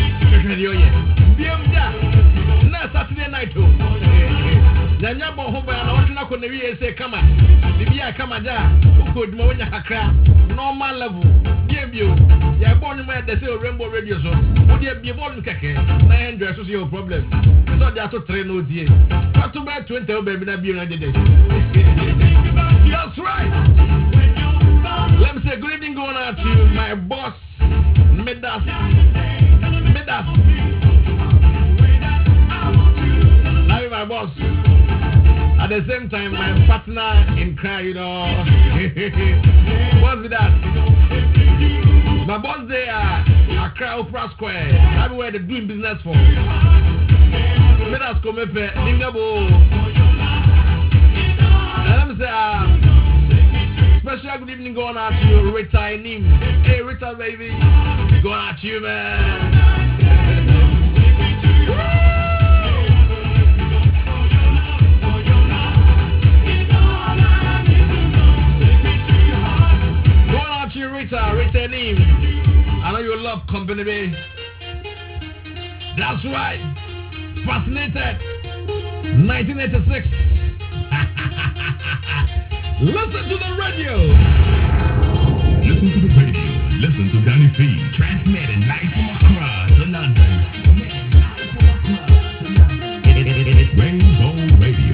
P: Na Saturday night. Nanya bo ho ba na wotuna ko na wie say kama. Bibia kama da. Uko duma wonya kakra. Normal level. Biebio. Ya bo ni ma dey say Rainbow Radio so. Wo dey bie volume keke. 900 so your problem. So dey ato 3 no die. What to buy 20 o baby na bie na dey. That's right. Let me say good evening going out to my boss Midas. Now my boss. At the same time, my partner in crime, you know. What's with that? My boss there, Accra Opera Square. That's where they're doing business for. Midas come up, Ningabo. And let me say, special good evening going out to you, Rita and him. Hey, Rita, baby. Going out to you, man. Going out to you, Rita and him. I know you love company, baby. That's right. Fascinated. 1986. Listen to the radio.
N: Listen to the radio. Listen to Danny P. Transmitting live from Accra to London. Rainbow Radio.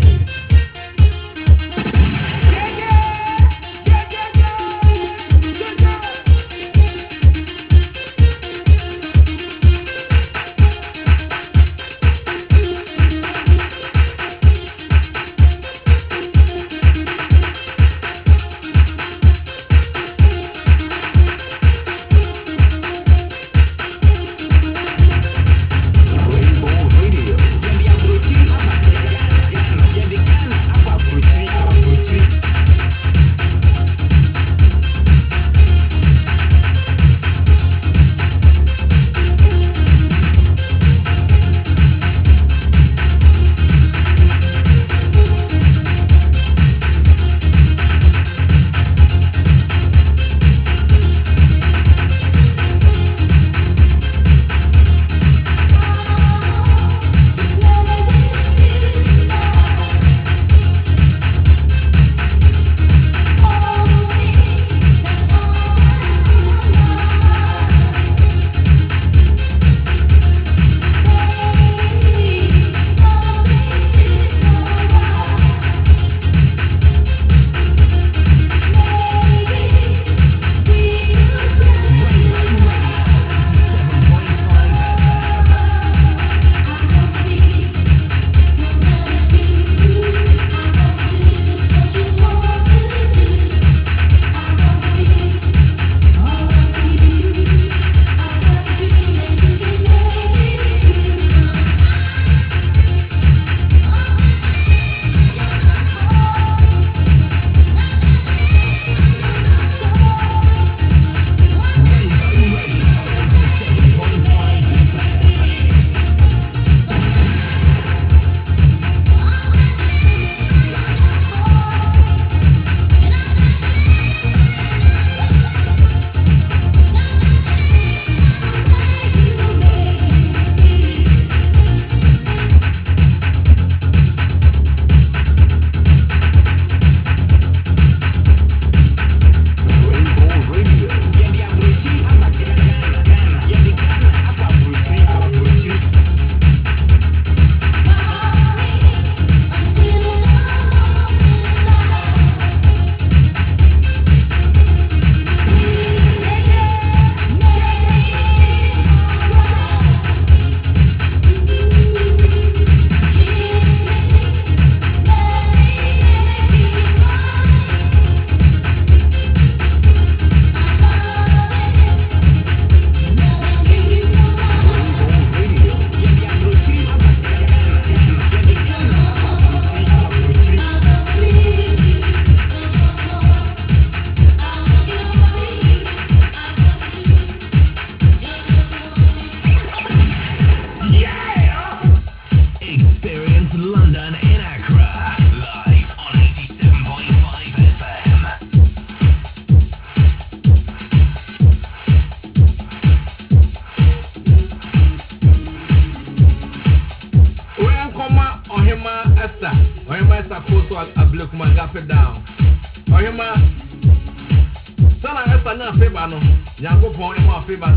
P: Blue Kumagape down. Oh, you man. Son, I have a favor. No, Yango Pony, more favor.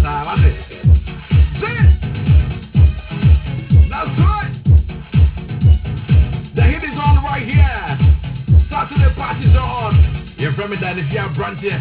P: That's right. The hit is on right here. Saturday party's on. You're from it, and if you have brunch here.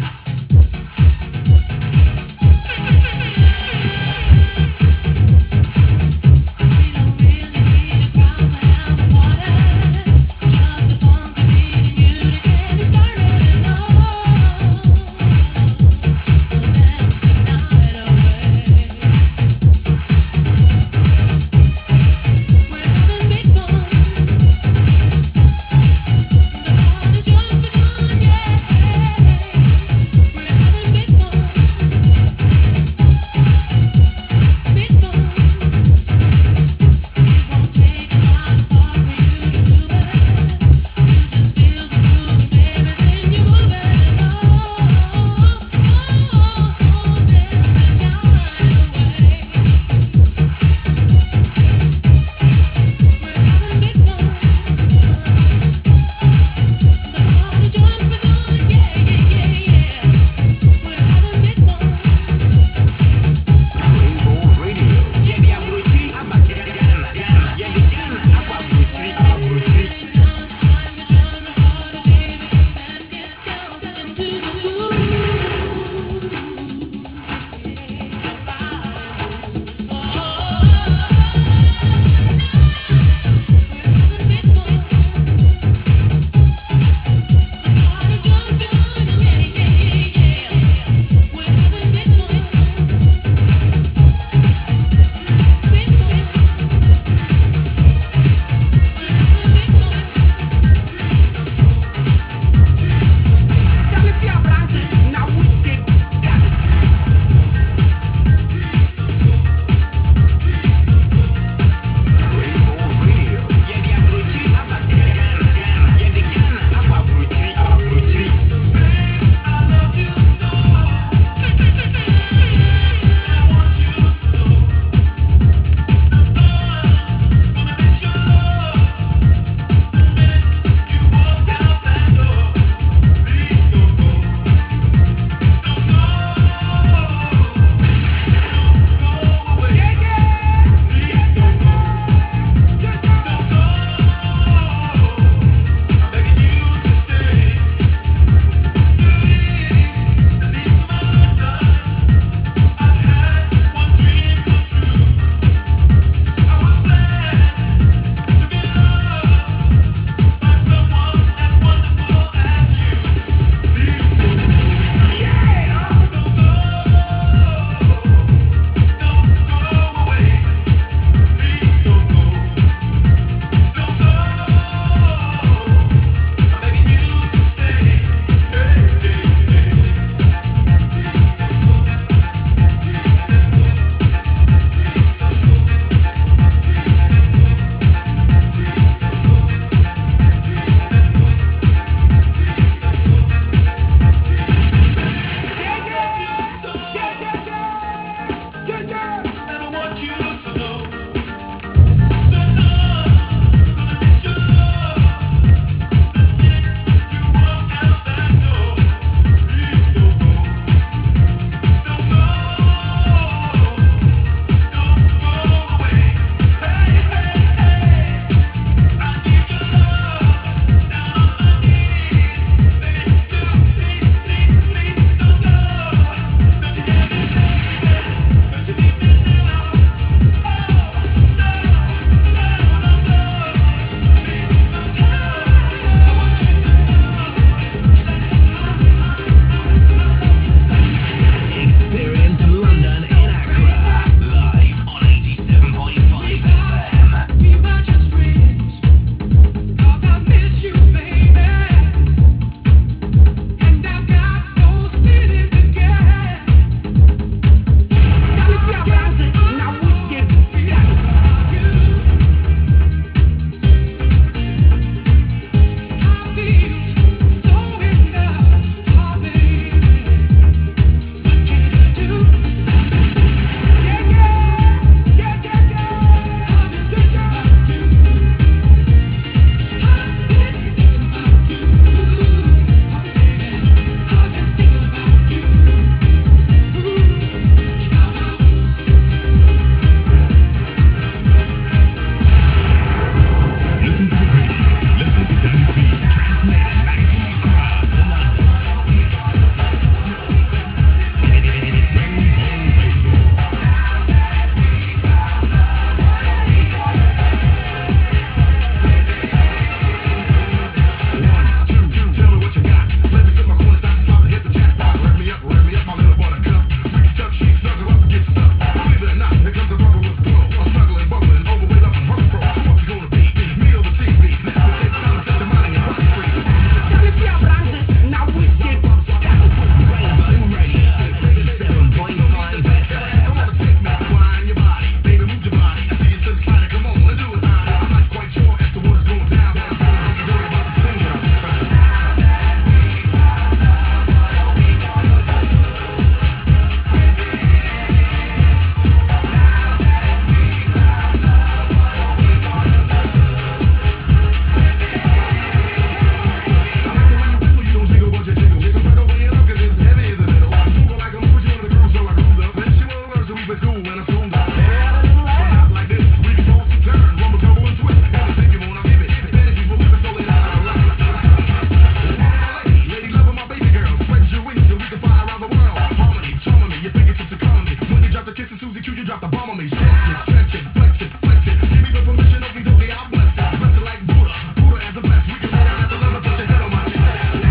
Q: drop the kiss and Susie Q, you drop the bomb on me. Stretch it, flex it, flex it. Give me the permission, okay, dokie, I'll bless it. Bless it like Buddha, Buddha as the best. We can lay down at the level, put your head on my chest.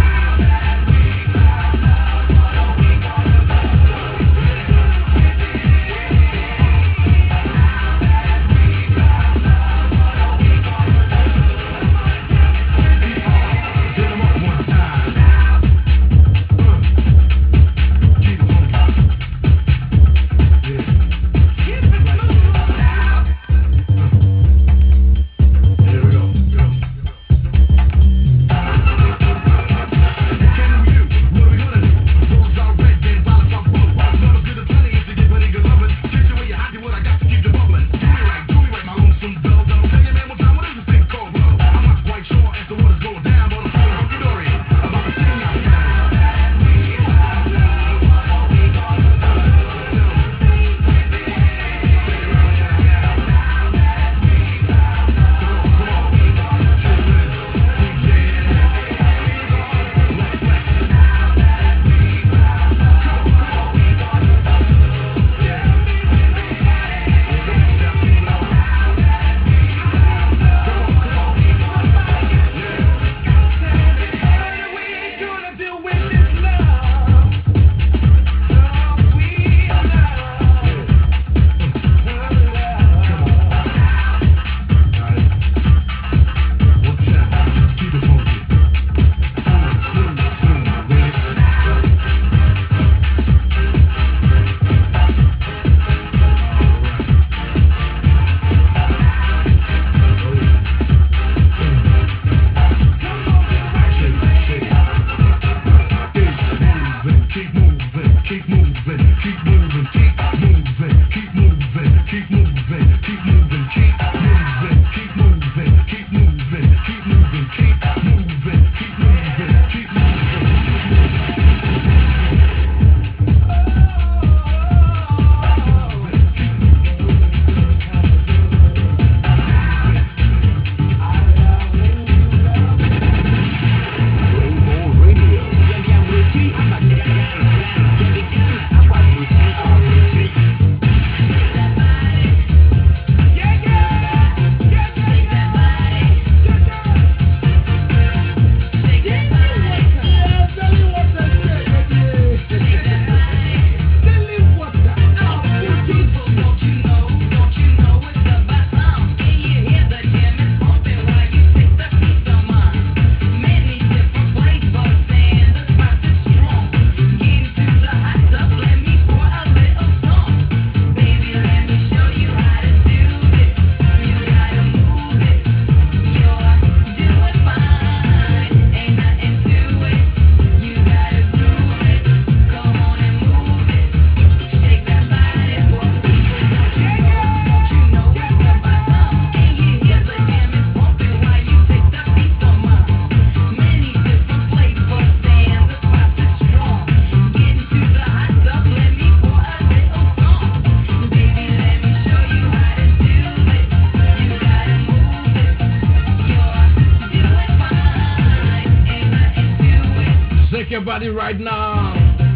P: Your body right now.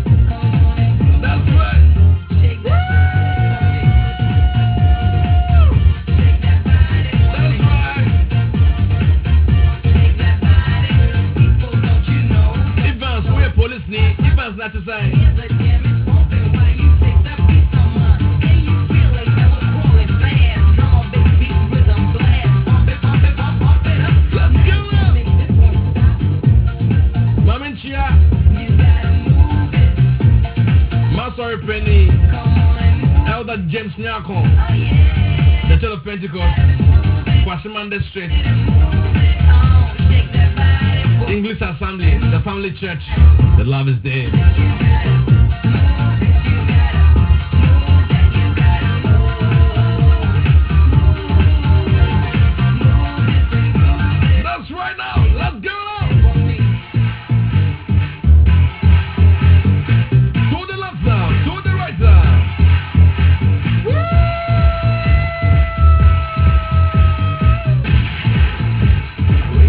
P: That's right. Shake that body. That's right. Shake that body. People, don't you know? Evans, we're police need. Evans, not to say. The jam is pumping while you take the beat some Can you feel it? Now we're crawling fast. Come on, baby, rhythm blast. Pump it, pump it, pump it up. Let's go. Make this one stop. Mama Chia. Sorry, Penny. Elder James Nyako. The Church of Pentecost. Kwashimande Street. English Assembly. The Family Church. The love is there. That's right now. Let's go.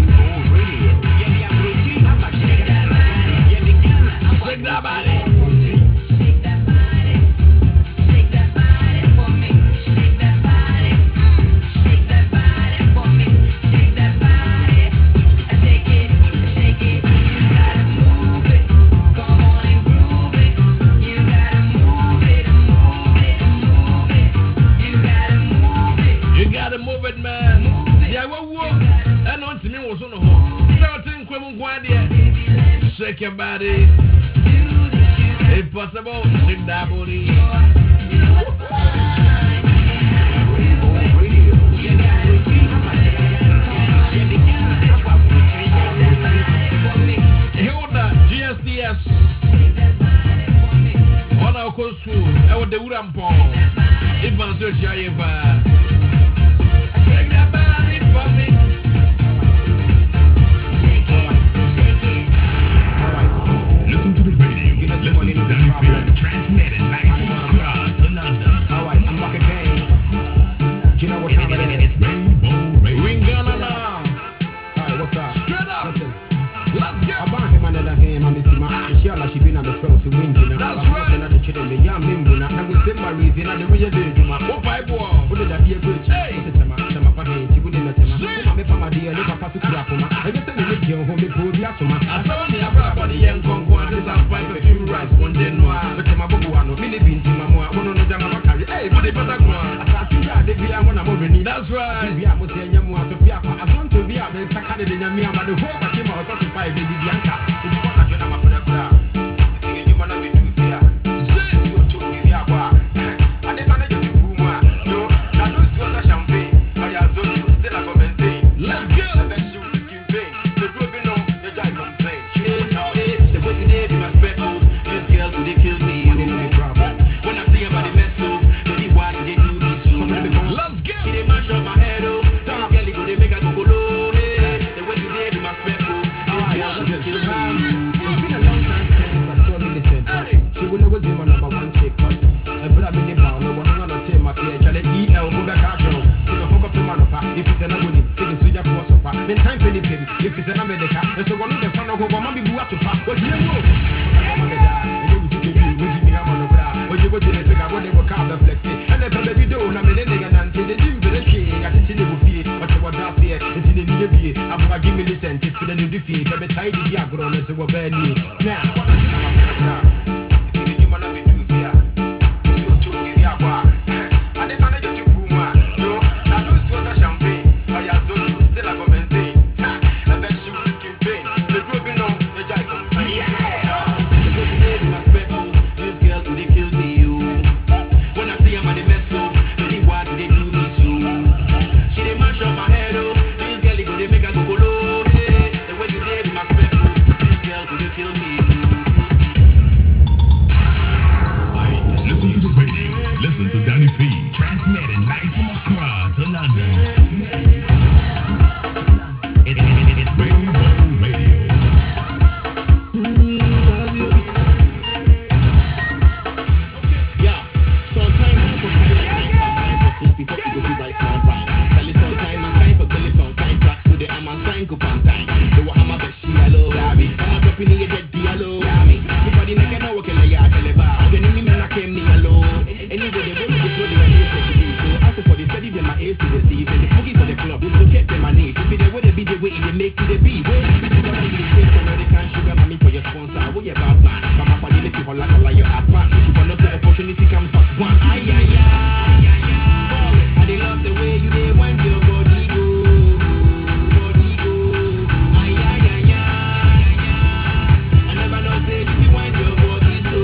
P: Shake that body. shake your body. Impossible, shake that booty. GSDS. On our coast school, I would the Urampo. If I'm so shy, shake that body for me.
N: Listen to the radio. Listen to Danny Field. Transmitted live from across London.
R: Alright, I'm back again. Do you know what time it is?
N: Rainbow Radio.
P: Ring Ghana now.
R: Alright, what's up?
P: Straight up.
R: Listen.
P: Let's go.
R: I bought him another game, I'm missing my Michelle, she been on the front, so winking.
P: That's right.
R: Another children, the young Mimbo, now we send my reason, and the real day, my
P: What pipe wall?
R: what did I be a good?
P: Hey.
R: Sama, Pahé, she wouldn't let him. I'm a Pama, dear, look up to Kurapoma. I just said, you live your home, the poor Yasuma.
P: I saw me a brother for the young Congo, and this is pipe a few rice, one day noir.
R: But my Bobuano, Mini Binti, Mamma, one on the Jamakari. Hey, what the Patagon? I see that they be one of them.
P: That's right.
R: We are Mosea Yamua, Sophia. I don't to be a man, Sakadi, the Yamia, but the whole Pachima was occupied with the Bianca. It's one of your number for the you want to be too fair. You to give your bar. And if I know you do more, no, that was to champagne. I have done you still a commenting.
P: Let's go.
R: The best you can pay. The group, you know, the guy complain. The way today, you must bet. This girl, do they kill me? You know the problem. When I see about the mess, baby, why did they do me so?
P: Let's go.
R: She did mash up my head, oh. This girl, go they make a go low. The way today, you must bet. It's been a long time since I saw Millicent. She will always be my number one chick. I put up in the bar, no one on the team. I feel Charlie EL, go back out. If I hook up to Manopa, if it's an agony, taking to your force of her. Then time for the baby, if it's an America. And so one of the son of Obama, we go up to pass. What do you know? You go to the figure when they were called the flexi. And the baby do, I'm in the nigga, and they didn't be the king. I didn't see the movie, but you were down here. It's in the NBA. I'm going to give me the sentence for the new defeat. I'm a tidy diagram, and so we're bad news. Now, if you want to be too fair, you to give your bar. And if I know you too more, no, now those two are champagne. I have done you still a commenting. I bet you the campaign. The group, you know, the guy comes.
N: Listen to Danny Field. Transmitting live from across London. It's Rainbow Radio.
R: Yeah, sometimes I'm for time for sleep before people do right small fine. Tell it sometime I'm time for Billy sometime tracks to the Amazon coupon time. So I'm a best hello, Rabbi. I'm a dropping in your dead diallo, Rabbi. Everybody neck and work like I tell about. Then me man I came me alone. Anyway, they want to throw the ideas to me. So I said for the study, then my ears to the sea. And the boogie for the club, this will get them my knees. If they would be the way they make it the beat. Wait, you don't need to take American sugar mommy for your sponsor. What you about, man? Come up on the list for like your advance. If you not the opportunity comes back one. Ay, ay, ay, ay, ay. I they love the way you they want your body go. Body go. Ay, ay, ay, ay, ay, ay. I never know say if you want your body so.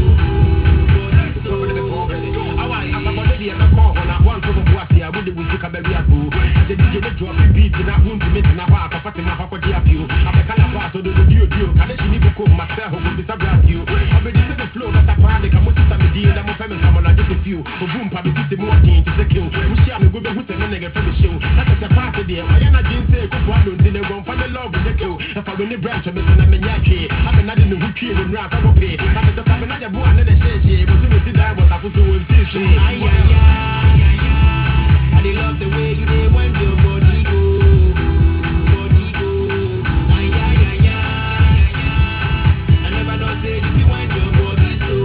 R: I would do with you, I said, did you drop the beat in that room to make a half of Fatima Hoko Diapio? I'm a calabash, so do the deal. Can I see Nico myself who will disabrat you? I'll be the flow that I find, I'm with some deal, I'm a famous someone like a few. For boom, probably the more team to secure. We share me good with a nigga from the show. That's a party there. I am not just say, go for one, then go find the love with the kill. If I win the branch, I'm a maniac. I'm not in the wiki and rap, I will pay. I'm just having another boy and then a share. But soon as I was up to see. I they love the way you they want your body go. Body go. Ay, ay, ay, ay, ay. I never know say if you want your body so.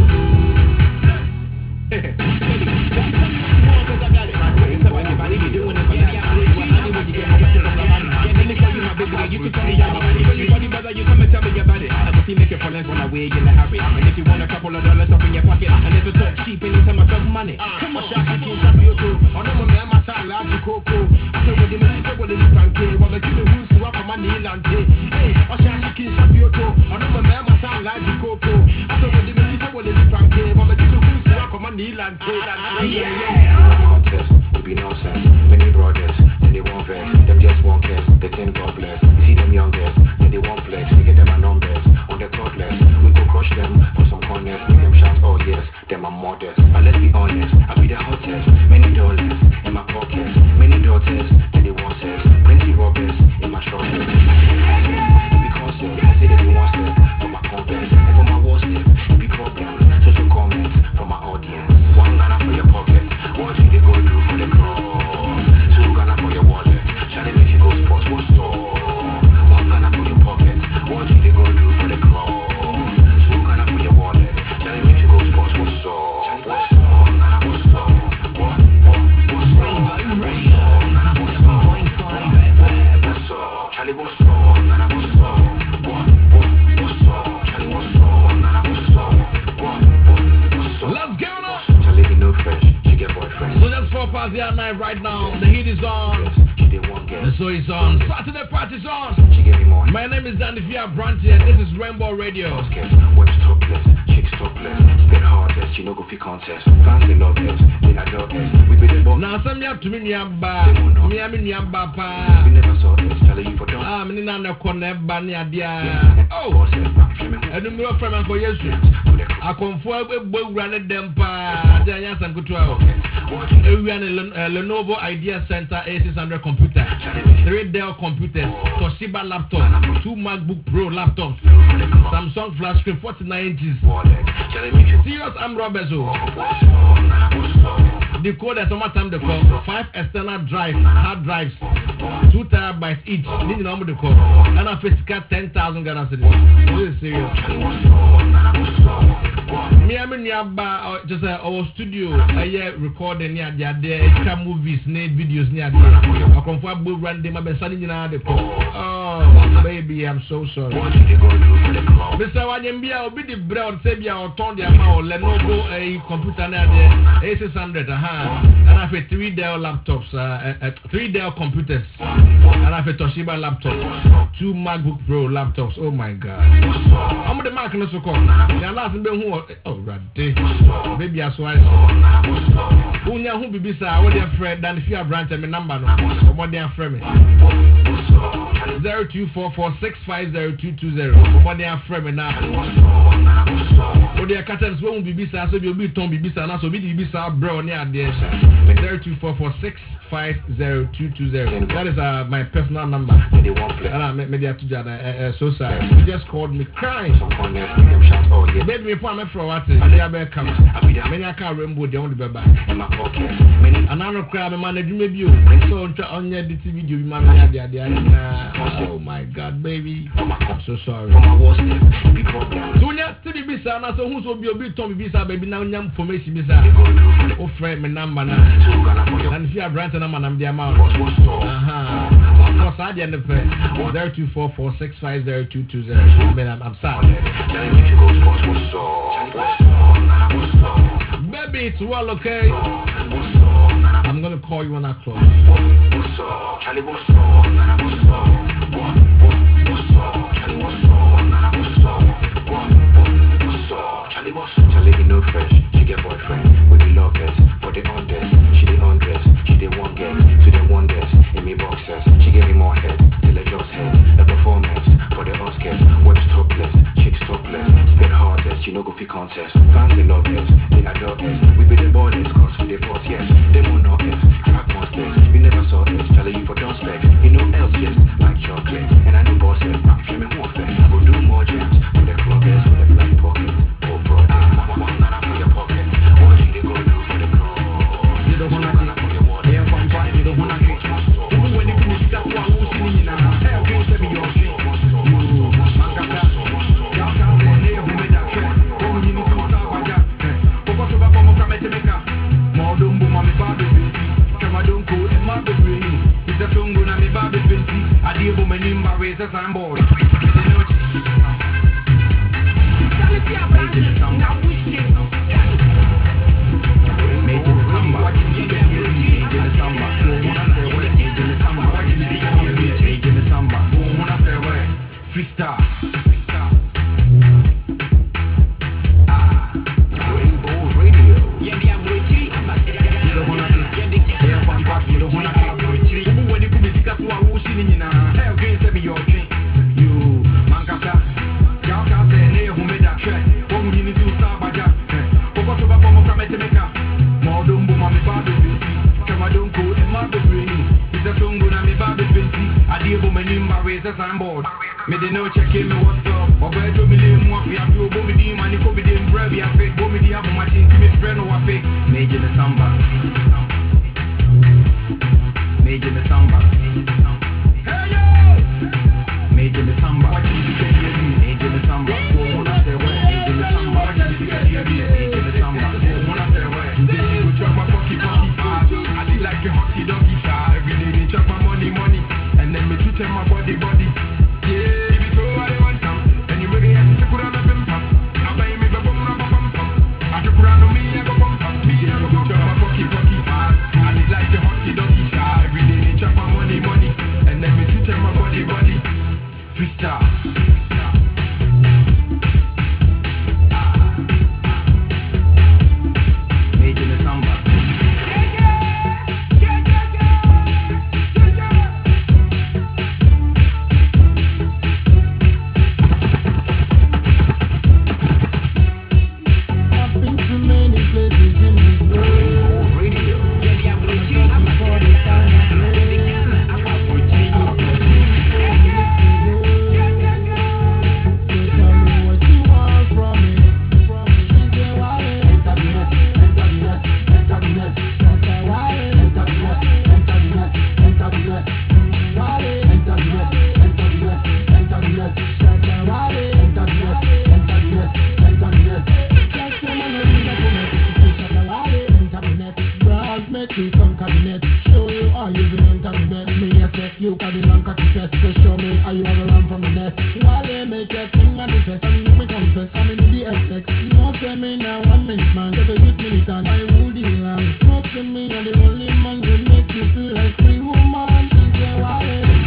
R: Cause I got it. So anybody be doing it for that. Anyway, you get my back to let me tell you my baby, you can tell me your body. Anybody brother, you come and tell me about it. I can see make it for less when I wear in the hurry. And if you want a couple of dollars up in your pocket, and if you talk cheap anytime I talk money, come on, shot you shot you too. On the man, my son, love you coco. I said what they make you say what they do, what they do the rules to up on my knee and hey, I shot you shot you too. On
S: Contest, it be nonsense. Many brothers, then they won't vex. Them just won't guess. They think God bless. You see them youngest, then they won't flex. We get them a numbers on the cordless. We go crush them for some corners. Make them shout, oh yes, them are modest. But let's be honest, I be the hottest. Many dollars in my pockets. Many daughters, then they want sex. Plenty robbers in my trousers. Because say that they want step for my converse. And for my war step, it be problems. Social comments from my audience. One Ghana for your pocket. What do they go do for the cross? Two Ghana for your wallet. Shall they make you go sports? What's up? One Ghana for your pocket. What do they go do for the cross? Two Ghana for your wallet. Shall they make you go sports? What's up? What's up? One Ghana, what's up? What's up? Charlie, what's up? Ghana, what's up? What's up? Charlie, what's up? Ghana, what's up?
P: Let's go now.
S: Charlie, you know fresh. She get boyfriend.
P: So that's 4 past the night right now. The heat is on. The show is on. Saturday party's on. My name is Danny Via Branty and this is Rainbow Radio.
S: Webs topless, chicks topless, spit hardest, you know go fi contest. Fancy love us, they adore us. We be the boss.
P: Now some me up to me nyamba. Me am nyamba pa.
S: We never saw this, Charlie you for done.
P: Ah, me na na kone ba ni adia. Oh. Enu me wa friend for Yesu. Akonfo egbo wura ne dem pa. Adia nya sam kutua. Ewia ne Lenovo Idea Center A600 computer. 3 Dell computers, Toshiba laptop, 2 MacBook Pro laptops, Samsung flash screen 49 inches. Serious arm robbers. The code at some time they call 5 external drive, hard drives, 2 terabytes each. Need the number to call. And a physical 10,000 Ghana cedis. This is serious. Me am in Yaba, just our studio. I recording near the movies, videos near the. I come for a book run them. I'm sending the call. Oh, baby, I'm so sorry. Mr. Wanyambia, I'll be the brown Sabia or Tondia or Lenovo a computer near the A600. And I have 3 Dell laptops, 3 Dell computers, and I have a Toshiba laptop, 2 MacBook Pro laptops. Oh my God! I'm the Mac no so call. The last been who? Oh, right. Baby, I swear. Who nya who be sir? What their friend? Then if you are branch, my number no. What their friend? 0244650220. What their friend now? What their curtains won't be sir? So you'll be Tom be sir. Now so be sir bro near there. 0244650220. That is my personal number. And I made that to so sorry. You just called me crying. Baby, me for me for what? I better come. Many I can't remember the only baby. And I don't cry. My man, you maybe you. So on your TV, you man, oh my God, baby. I'm so sorry. So yeah, to be busy. And so who's will be a bit Tommy busy, baby. Now you information busy. Oh, friend, my number now. And if you are brand number, I'm the amount. What's that? The end of 0244650220. I mean, I'm sorry. Baby, it's well okay. I'm gonna call you when I close.
S: Charlie, you know fresh. She get boyfriend. We be lovers. For the undress, she the undress. She the one get to the wonders. In me boxers, she gave me more head till I just head. A performance for the Oscars. Webs topless, chicks topless, spit hardest. You know go fi contest. Fancy lovers, they adore us. We be the borders, cause we the boss, yes. They won't know us. Crack monsters, we never saw us. Charlie, you for done specs. You know else, yes, like chocolate. And I know bosses. If you me more fair, I will do more jams for the clubbers, for the flight pockets. Oh, bro, one Ghana for your pocket. What you they go do for the cross? You don't wanna see your water. You don't wanna see. Even when you finish that one, who's in you now? Hey, okay, let me your shit. Freestyle. Rainbow Radio. Yeah,
H: it's a signboard. Me they know check in me what's up. But where do me live more? We have to go me the money for me the bread. We have to go me the apple machine to me friend or what fake. Major the samba. Major the samba. Hey yo! Major the samba. Major the samba. Major the samba. Major the samba. They go chop my pocky. I did like a hockey doggy. Every day they chop my money. And then me treat my body. Yeah, if you go I want some. And you really have to put on a pimp. I buy me the bum. I just put on me, I go bum. Me, I go chop my pocky. I did like a hockey doggy. Every day they chop my money. And then me treat my body. Freestyle. Major the samba.
T: You can be long cocky chest. So show me how you have a run from the nest. While they make your thing manifest, and you me confess, I'm in the XX. You know say me now 1 minute man, get a youth militant, I rule the land. Smoke to me and the only man will make you feel like free woman. She say why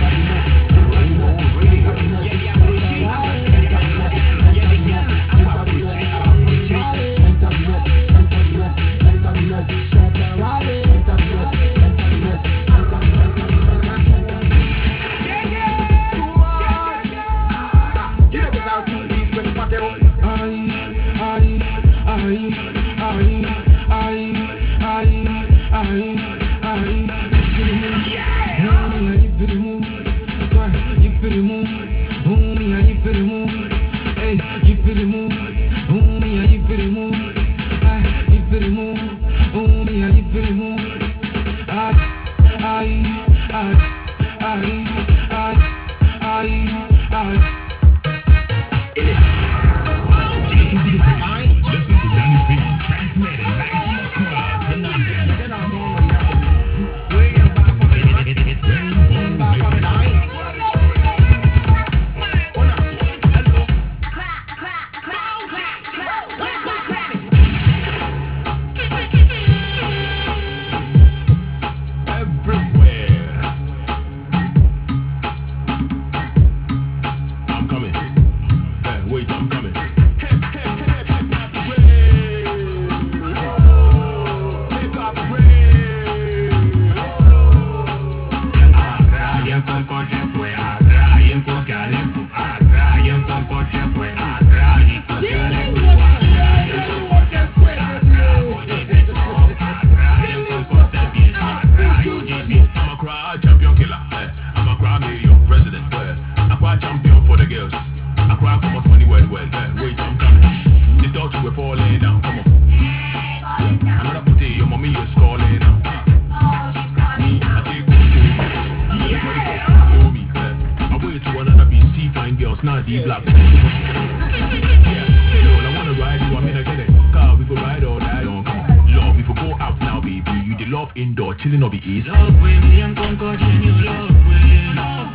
N: chilling or be easy.
H: Love way, me and concord in you, love way,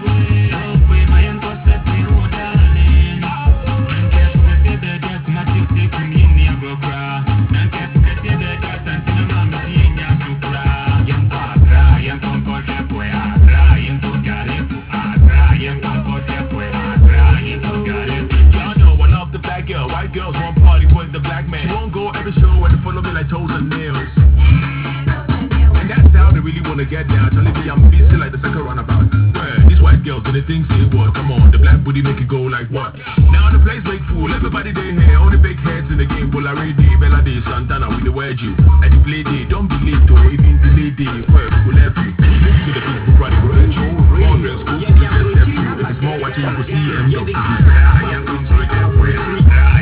H: my young set me, oh darling. And guess that the bed, that's not to take me in the agro-cra. And guess that the bed, that's something I'm not seeing ya supra. Young quadra, young concord, young y'all know I love the black girl. White girls want party with the black man. She won't go every show and follow me like toes and nails. And that's how they really wanna get down. Telling me I'm busy like the second runabout. These white girls
N: girls and the things say what? Come on, the black booty make it go like what? Now the place make fool, everybody they here. Only big heads in the game, Polaroid, Bella Day, Santana with the wedge you. And you play day, don't be late though, even delay day, where we left you. Listen to the people run the world, Joe, all dress code, it's more watching you go see MW. I am going to the